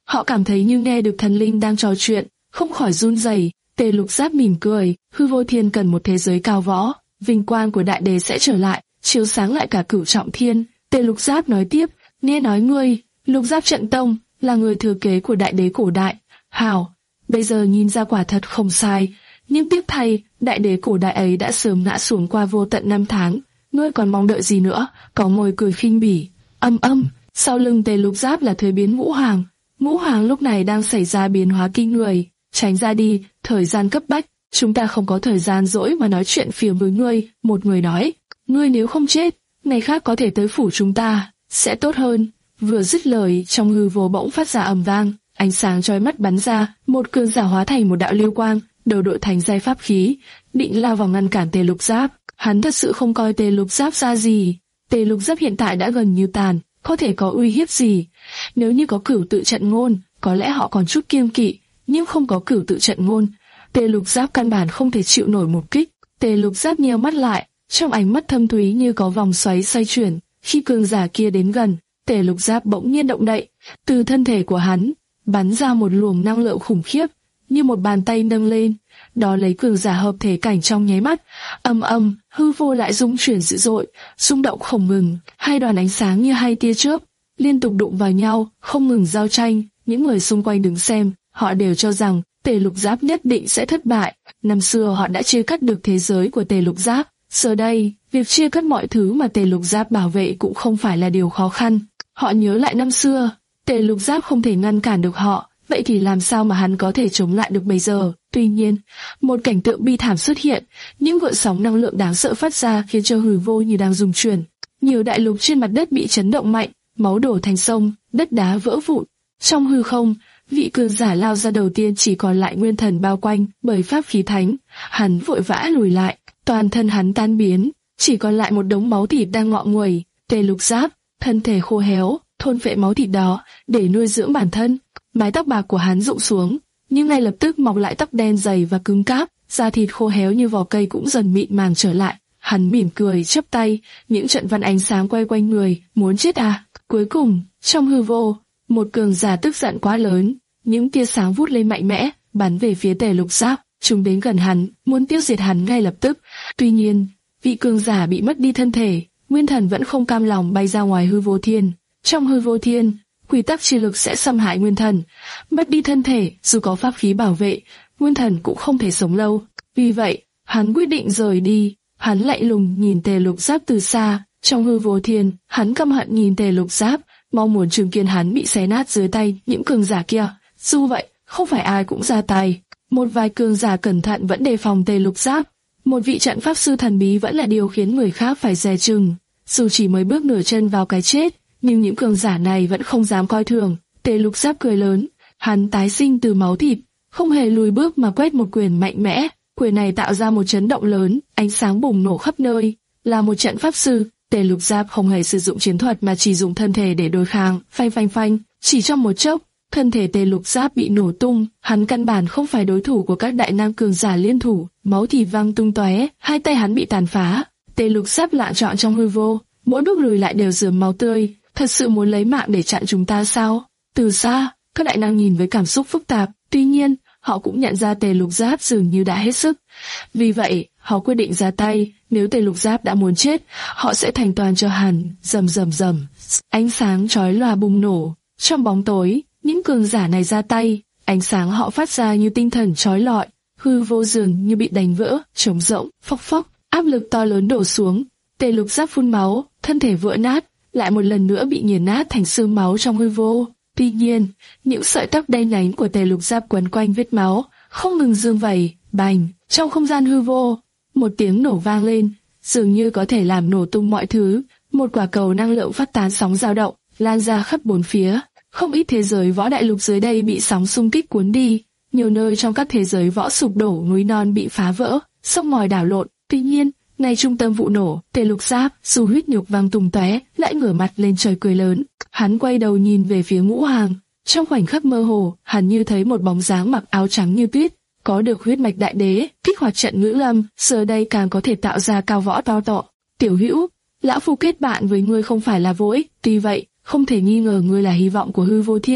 Họ cảm thấy như nghe được thần linh đang trò chuyện, không khỏi run rẩy. Tề Lục Giáp mỉm cười, Hư Vô Thiên cần một thế giới cao võ, vinh quang của đại đế sẽ trở lại, chiếu sáng lại cả cửu trọng thiên. Tề Lục Giáp nói tiếp, nghe nói ngươi, Lục Giáp Trận Tông, là người thừa kế của đại đế cổ đại. Hảo, bây giờ nhìn ra quả thật không sai, nhưng tiếc thay, đại đế cổ đại ấy đã sớm ngã xuống qua vô tận năm tháng. Ngươi còn mong đợi gì nữa? Có môi cười khinh bỉ. Âm âm, sau lưng Tề Lục Giáp là Thuế Biến Ngũ Hoàng. Ngũ Hoàng lúc này đang xảy ra biến hóa kinh người. Tránh ra đi, thời gian cấp bách, chúng ta không có thời gian dỗi mà nói chuyện phiếm với ngươi. Một người nói, ngươi nếu không chết, ngày khác có thể tới phủ chúng ta, sẽ tốt hơn. Vừa dứt lời, trong hư vô bỗng phát ra ầm vang, ánh sáng chói mắt bắn ra, một cường giả hóa thành một đạo lưu quang, đầu đội thành giai pháp khí, định lao vào ngăn cản Tề Lục Giáp. Hắn thật sự không coi Tề Lục Giáp ra gì. Tề Lục Giáp hiện tại đã gần như tàn, có thể có uy hiếp gì? Nếu như có cửu tự trận ngôn, có lẽ họ còn chút kiêng kỵ, nhưng không có cửu tự trận ngôn, Tề Lục Giáp căn bản không thể chịu nổi một kích. Tề Lục Giáp nheo mắt lại, trong ánh mắt thâm thúy như có vòng xoáy xoay chuyển. Khi cường giả kia đến gần, Tề Lục Giáp bỗng nhiên động đậy, từ thân thể của hắn bắn ra một luồng năng lượng khủng khiếp, như một bàn tay nâng lên, đó lấy cường giả hợp thể cảnh trong nháy mắt. Âm âm, hư vô lại rung chuyển dữ dội, rung động không ngừng, hai đoàn ánh sáng như hai tia chớp liên tục đụng vào nhau, không ngừng giao tranh. Những người xung quanh đứng xem, họ đều cho rằng Tề Lục Giáp nhất định sẽ thất bại. Năm xưa họ đã chia cắt được thế giới của Tề Lục Giáp, giờ đây, việc chia cắt mọi thứ mà Tề Lục Giáp bảo vệ cũng không phải là điều khó khăn. Họ nhớ lại năm xưa, Tề Lục Giáp không thể ngăn cản được họ, vậy thì làm sao mà hắn có thể chống lại được bây giờ? Tuy nhiên, một cảnh tượng bi thảm xuất hiện, những gợn sóng năng lượng đáng sợ phát ra khiến cho hư vô như đang rung chuyển. Nhiều đại lục trên mặt đất bị chấn động mạnh, máu đổ thành sông, đất đá vỡ vụn. Trong hư không, vị cường giả lao ra đầu tiên chỉ còn lại nguyên thần bao quanh bởi pháp khí thánh. Hắn vội vã lùi lại, toàn thân hắn tan biến, chỉ còn lại một đống máu thịt đang ngọ nguậy. Tề Lục Giáp, thân thể khô héo, thôn phệ máu thịt đó để nuôi dưỡng bản thân. Mái tóc bạc của hắn rụng xuống, nhưng ngay lập tức mọc lại tóc đen dày và cứng cáp, da thịt khô héo như vỏ cây cũng dần mịn màng trở lại. Hắn mỉm cười chắp tay, những trận văn ánh sáng quay quanh người, muốn chết à? Cuối cùng, trong hư vô, một cường giả tức giận quá lớn, những tia sáng vút lên mạnh mẽ, bắn về phía Tề Lục Giáp, chúng đến gần hắn, muốn tiêu diệt hắn ngay lập tức. Tuy nhiên, vị cường giả bị mất đi thân thể, nguyên thần vẫn không cam lòng bay ra ngoài hư vô thiên. Trong hư vô thiên, quy tắc chi lực sẽ xâm hại nguyên thần, mất đi thân thể, dù có pháp khí bảo vệ, nguyên thần cũng không thể sống lâu. Vì vậy, hắn quyết định rời đi. Hắn lạnh lùng nhìn Tề Lục Giáp từ xa. Trong hư vô thiên, hắn căm hận nhìn Tề Lục Giáp, mong muốn chứng kiến hắn bị xé nát dưới tay những cường giả kia. Dù vậy, không phải ai cũng ra tay. Một vài cường giả cẩn thận vẫn đề phòng Tề Lục Giáp. Một vị trận pháp sư thần bí vẫn là điều khiến người khác phải dè chừng. Dù chỉ mới bước nửa chân vào cái chết, nhưng những cường giả này vẫn không dám coi thường. Tề Lục Giáp cười lớn, hắn tái sinh từ máu thịt, không hề lùi bước mà quét một quyền mạnh mẽ. Quyền này tạo ra một chấn động lớn, ánh sáng bùng nổ khắp nơi. Là một trận pháp sư, Tề Lục Giáp không hề sử dụng chiến thuật mà chỉ dùng thân thể để đối kháng. Phanh phanh phanh, chỉ trong một chốc, thân thể Tề Lục Giáp bị nổ tung. Hắn căn bản không phải đối thủ của các đại nam cường giả liên thủ, máu thịt văng tung tóe, hai tay hắn bị tàn phá. Tề Lục Giáp lạng trọn trong hư vô, mỗi bước lùi lại đều rườm máu tươi. Thật sự muốn lấy mạng để chặn chúng ta sao? Từ xa, các đại năng nhìn với cảm xúc phức tạp. Tuy nhiên, họ cũng nhận ra Tề Lục Giáp dường như đã hết sức. Vì vậy, họ quyết định ra tay. Nếu Tề Lục Giáp đã muốn chết, họ sẽ thành toàn cho hắn. Rầm rầm rầm, ánh sáng chói lòa bùng nổ. Trong bóng tối, những cường giả này ra tay, ánh sáng họ phát ra như tinh thần chói lọi, hư vô dường như bị đánh vỡ, trống rỗng, phốc phốc, áp lực to lớn đổ xuống. Tề Lục Giáp phun máu, thân thể vỡ nát, lại một lần nữa bị nghiền nát thành xương máu trong hư vô. Tuy nhiên, những sợi tóc đen nhánh của Tề Lục Giáp quấn quanh vết máu, không ngừng dương vẩy, bành. Trong không gian hư vô, một tiếng nổ vang lên, dường như có thể làm nổ tung mọi thứ. Một quả cầu năng lượng phát tán sóng dao động, lan ra khắp bốn phía. Không ít thế giới võ đại lục dưới đây bị sóng xung kích cuốn đi. Nhiều nơi trong các thế giới võ sụp đổ, núi non bị phá vỡ, sông ngòi đảo lộn. Tuy nhiên, ngay trung tâm vụ nổ, Tề Lục Giáp, dù huyết nhục văng tung tóe, lại ngửa mặt lên trời cười lớn. Hắn quay đầu nhìn về phía Ngũ Hoàng. Trong khoảnh khắc mơ hồ, hắn như thấy một bóng dáng mặc áo trắng như tuyết, có được huyết mạch đại đế, kích hoạt trận ngữ lâm, giờ đây càng có thể tạo ra cao võ to tọ. Tiểu Hữu, lão phu kết bạn với ngươi không phải là vô ích, tuy vậy, không thể nghi ngờ ngươi là hy vọng của hư vô thiên.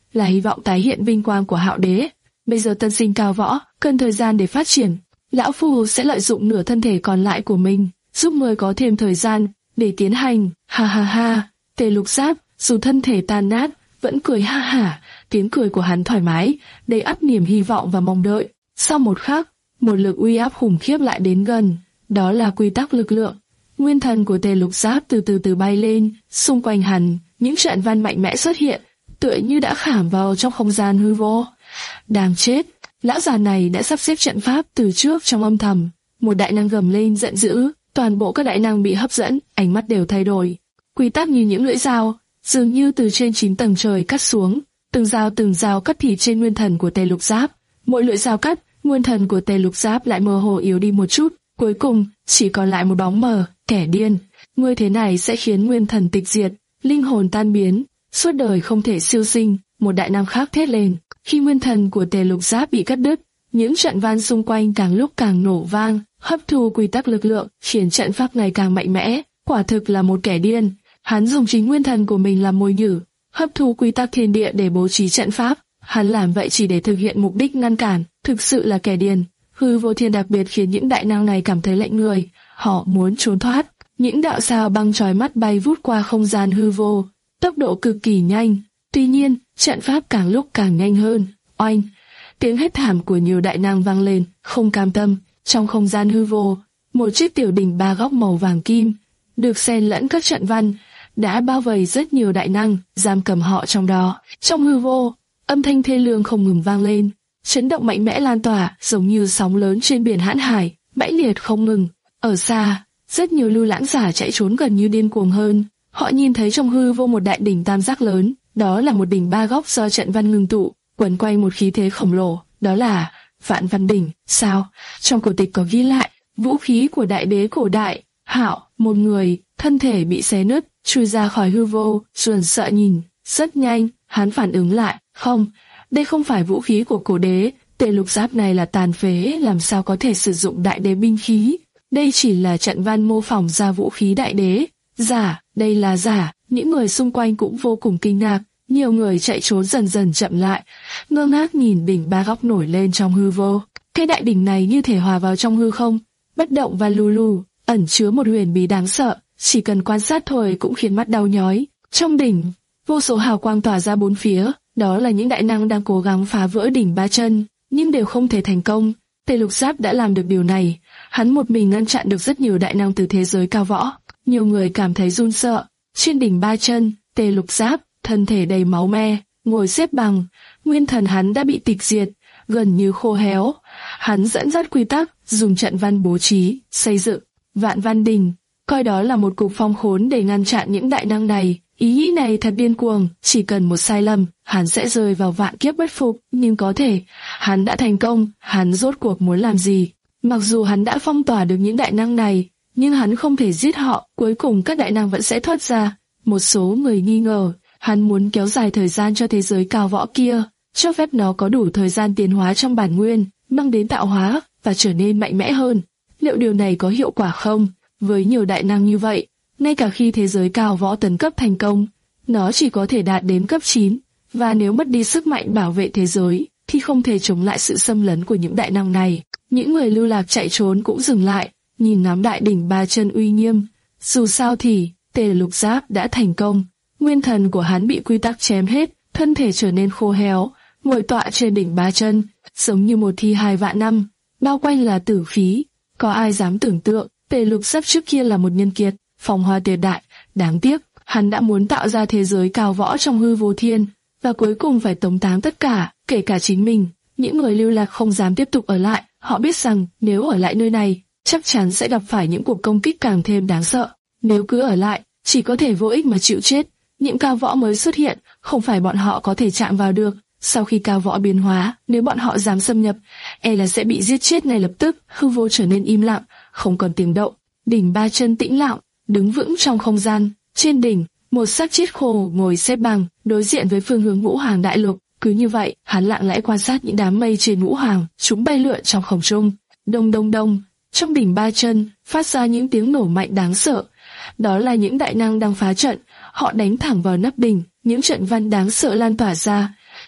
là hy vọng tái hiện vinh quang của Hạo Đế. Bây giờ tân sinh cao võ, cần thời gian để phát triển. Lão Phu sẽ lợi dụng nửa thân thể còn lại của mình, giúp ngươi có thêm thời gian để tiến hành. Ha ha ha, Tề Lục Giáp, dù thân thể tan nát, vẫn cười ha hả, tiếng cười của hắn thoải mái, đầy ắp niềm hy vọng và mong đợi. Sau một khắc, một lực uy áp khủng khiếp lại đến gần, đó là quy tắc lực lượng. Nguyên thần của Tề Lục Giáp từ từ từ bay lên, xung quanh hắn, những trận văn mạnh mẽ xuất hiện, tựa như đã khảm vào trong không gian hư vô. Đáng chết, lão già này đã sắp xếp trận pháp từ trước trong âm thầm. Một đại năng gầm lên giận dữ, toàn bộ các đại năng bị hấp dẫn, ánh mắt đều thay đổi. Quy tắc như những lưỡi dao, dường như từ trên chín tầng trời cắt xuống, từng dao từng dao cắt thịt trên nguyên thần của Tề Lục Giáp. Mỗi lưỡi dao cắt, nguyên thần của Tề Lục Giáp lại mơ hồ yếu đi một chút, cuối cùng chỉ còn lại một bóng mờ. Kẻ điên, ngươi thế này sẽ khiến nguyên thần tịch diệt, linh hồn tan biến, suốt đời không thể siêu sinh. Một đại năng khác thét lên. Khi nguyên thần của Tề Lục Giáp bị cắt đứt, những trận văn xung quanh càng lúc càng nổ vang, hấp thu quy tắc lực lượng, khiến trận pháp ngày càng mạnh mẽ. Quả thực là một kẻ điên. Hắn dùng chính nguyên thần của mình làm mồi nhử, hấp thu quy tắc thiên địa để bố trí trận pháp. Hắn làm vậy chỉ để thực hiện mục đích ngăn cản, thực sự là kẻ điên. Hư vô thiên đặc biệt khiến những đại năng này cảm thấy lạnh người. Họ muốn trốn thoát. Những đạo sao băng chói mắt bay vút qua không gian hư vô, tốc độ cực kỳ nhanh. Tuy nhiên, trận pháp càng lúc càng nhanh hơn. Oanh! Tiếng hét thảm của nhiều đại năng vang lên, không cam tâm. Trong không gian hư vô, một chiếc tiểu đỉnh ba góc màu vàng kim, được xen lẫn các trận văn, đã bao vây rất nhiều đại năng, giam cầm họ trong đó. Trong hư vô, âm thanh thê lương không ngừng vang lên, chấn động mạnh mẽ lan tỏa, giống như sóng lớn trên biển hãn hải, mãnh liệt không ngừng. Ở xa, rất nhiều lưu lãng giả chạy trốn gần như điên cuồng hơn. Họ nhìn thấy trong hư vô một đại đỉnh tam giác lớn, đó là một đỉnh ba góc do trận văn ngưng tụ, quấn quanh một khí thế khổng lồ, đó là Vạn Văn Đỉnh. Sao? Trong cổ tịch có ghi lại, vũ khí của đại đế cổ đại, Hạo, một người, thân thể bị xé nứt, chui ra khỏi hư vô, sườn sợ nhìn, rất nhanh, hắn phản ứng lại, không, đây không phải vũ khí của cổ đế, Tề Lục Giáp này là tàn phế, làm sao có thể sử dụng đại đế binh khí? Đây chỉ là trận văn mô phỏng ra vũ khí đại đế. Giả, đây là giả. Những người xung quanh cũng vô cùng kinh ngạc. Nhiều người chạy trốn dần dần chậm lại, ngơ ngác nhìn đỉnh ba góc nổi lên trong hư vô. Cái đại đỉnh này như thể hòa vào trong hư không, bất động và lù lù, ẩn chứa một huyền bí đáng sợ. Chỉ cần quan sát thôi cũng khiến mắt đau nhói. Trong đỉnh, vô số hào quang tỏa ra bốn phía. Đó là những đại năng đang cố gắng phá vỡ đỉnh ba chân, nhưng đều không thể thành công. Tề Lục Giáp đã làm được điều này. Hắn một mình ngăn chặn được rất nhiều đại năng từ thế giới cao võ. Nhiều người cảm thấy run sợ. Trên đỉnh ba chân, Tề Lục Giáp, thân thể đầy máu me, ngồi xếp bằng. Nguyên thần hắn đã bị tịch diệt, gần như khô héo. Hắn dẫn dắt quy tắc, dùng trận văn bố trí, xây dựng Vạn Văn Đỉnh, coi đó là một cục phong khốn để ngăn chặn những đại năng này. Ý nghĩ này thật điên cuồng, chỉ cần một sai lầm, hắn sẽ rơi vào vạn kiếp bất phục. Nhưng có thể, hắn đã thành công. Hắn rốt cuộc muốn làm gì? Mặc dù hắn đã phong tỏa được những đại năng này, nhưng hắn không thể giết họ, cuối cùng các đại năng vẫn sẽ thoát ra. Một số người nghi ngờ, hắn muốn kéo dài thời gian cho thế giới cao võ kia, cho phép nó có đủ thời gian tiến hóa trong bản nguyên, mang đến tạo hóa, và trở nên mạnh mẽ hơn. Liệu điều này có hiệu quả không? Với nhiều đại năng như vậy, ngay cả khi thế giới cao võ tấn cấp thành công, nó chỉ có thể đạt đến cấp chín, và nếu mất đi sức mạnh bảo vệ thế giới, thì không thể chống lại sự xâm lấn của những đại năng này. Những người lưu lạc chạy trốn cũng dừng lại, nhìn ngắm đại đỉnh ba chân uy nghiêm. Dù sao thì, Tề Lục Giáp đã thành công. Nguyên thần của hắn bị quy tắc chém hết, thân thể trở nên khô héo, ngồi tọa trên đỉnh ba chân, giống như một thi hài vạn năm, bao quanh là tử khí. Có ai dám tưởng tượng, Tề Lục Giáp trước kia là một nhân kiệt, phong hoa tuyệt đại. Đáng tiếc, hắn đã muốn tạo ra thế giới cao võ trong hư vô thiên, và cuối cùng phải tống táng tất cả, kể cả chính mình. Những người lưu lạc không dám tiếp tục ở lại, họ biết rằng nếu ở lại nơi này, chắc chắn sẽ gặp phải những cuộc công kích càng thêm đáng sợ. Nếu cứ ở lại, chỉ có thể vô ích mà chịu chết. Những cao võ mới xuất hiện, không phải bọn họ có thể chạm vào được. Sau khi cao võ biến hóa, nếu bọn họ dám xâm nhập, e là sẽ bị giết chết ngay lập tức. Hư vô trở nên im lặng, không còn tiếng động. Đỉnh ba chân tĩnh lặng, đứng vững trong không gian. Trên đỉnh, một xác chết khô ngồi xếp bằng, đối diện với phương hướng Ngũ Hoàng Đại Lục. Cứ như vậy, hắn lặng lẽ quan sát những đám mây trên Ngũ Hoàng, chúng bay lượn trong không trung. Đông đông đông, trong đỉnh ba chân phát ra những tiếng nổ mạnh đáng sợ. Đó là những đại năng đang phá trận, họ đánh thẳng vào nắp đỉnh, những trận văn đáng sợ lan tỏa ra.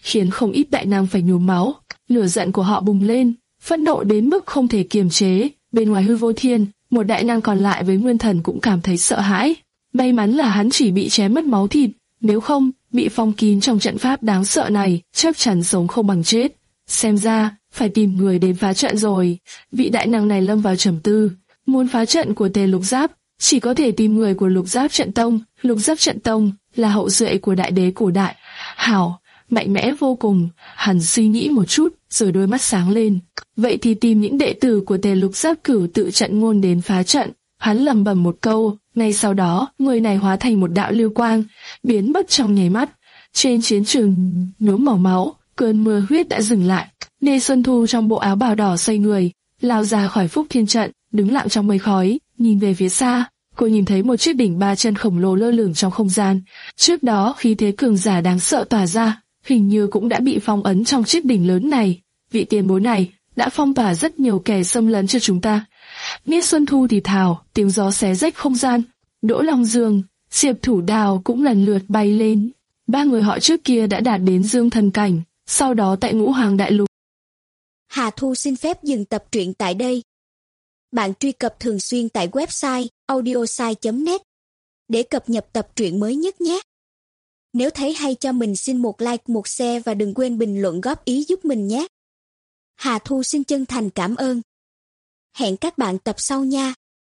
khiến không ít đại năng phải nhuốm máu. Lửa giận của họ bùng lên, phẫn nộ đến mức không thể kiềm chế. Bên ngoài Hư Vô Thiên, một đại năng còn lại với nguyên thần cũng cảm thấy sợ hãi. May mắn là hắn chỉ bị chém mất máu thịt, nếu không, bị phong kín trong trận pháp đáng sợ này, chắc chắn sống không bằng chết. Xem ra, phải tìm người đến phá trận rồi. Vị đại năng này lâm vào trầm tư, muốn phá trận của Tề Lục Giáp, chỉ có thể tìm người của Lục Giáp Trận Tông. Lục Giáp Trận Tông là hậu duệ của đại đế cổ đại. Hảo, mạnh mẽ vô cùng. Hắn suy nghĩ một chút, rồi đôi mắt sáng lên. Vậy thì tìm những đệ tử của Tề Lục Giáp Cửu tự trận ngôn đến phá trận. Hắn lẩm bẩm một câu, ngay sau đó, người này hóa thành một đạo lưu quang, biến mất trong nháy mắt. Trên chiến trường nhuốm màu máu, cơn mưa huyết đã dừng lại. Nê Xuân Thu trong bộ áo bào đỏ xoay người, lao ra khỏi Phúc Thiên trận, đứng lặng trong mây khói, nhìn về phía xa. Cô nhìn thấy một chiếc đỉnh ba chân khổng lồ lơ lửng trong không gian. Trước đó khí thế cường giả đáng sợ tỏa ra, hình như cũng đã bị phong ấn trong chiếc đỉnh lớn này. Vị tiền bối này đã phong tỏa rất nhiều kẻ xâm lấn cho chúng ta. Nê Xuân Thu thì thào, tiếng gió xé rách không gian. Đỗ Long Dương, Diệp Thủ Đào cũng lần lượt bay lên. Ba người họ trước kia đã đạt đến dương thần cảnh, sau đó tại Ngũ Hoàng Đại Lục. Hà Thu xin phép dừng tập truyện tại đây. Bạn truy cập thường xuyên tại website audiosai chấm net để cập nhật tập truyện mới nhất nhé. Nếu thấy hay cho mình xin một like, một share và đừng quên bình luận góp ý giúp mình nhé. Hà Thu xin chân thành cảm ơn. Hẹn các bạn tập sau nha.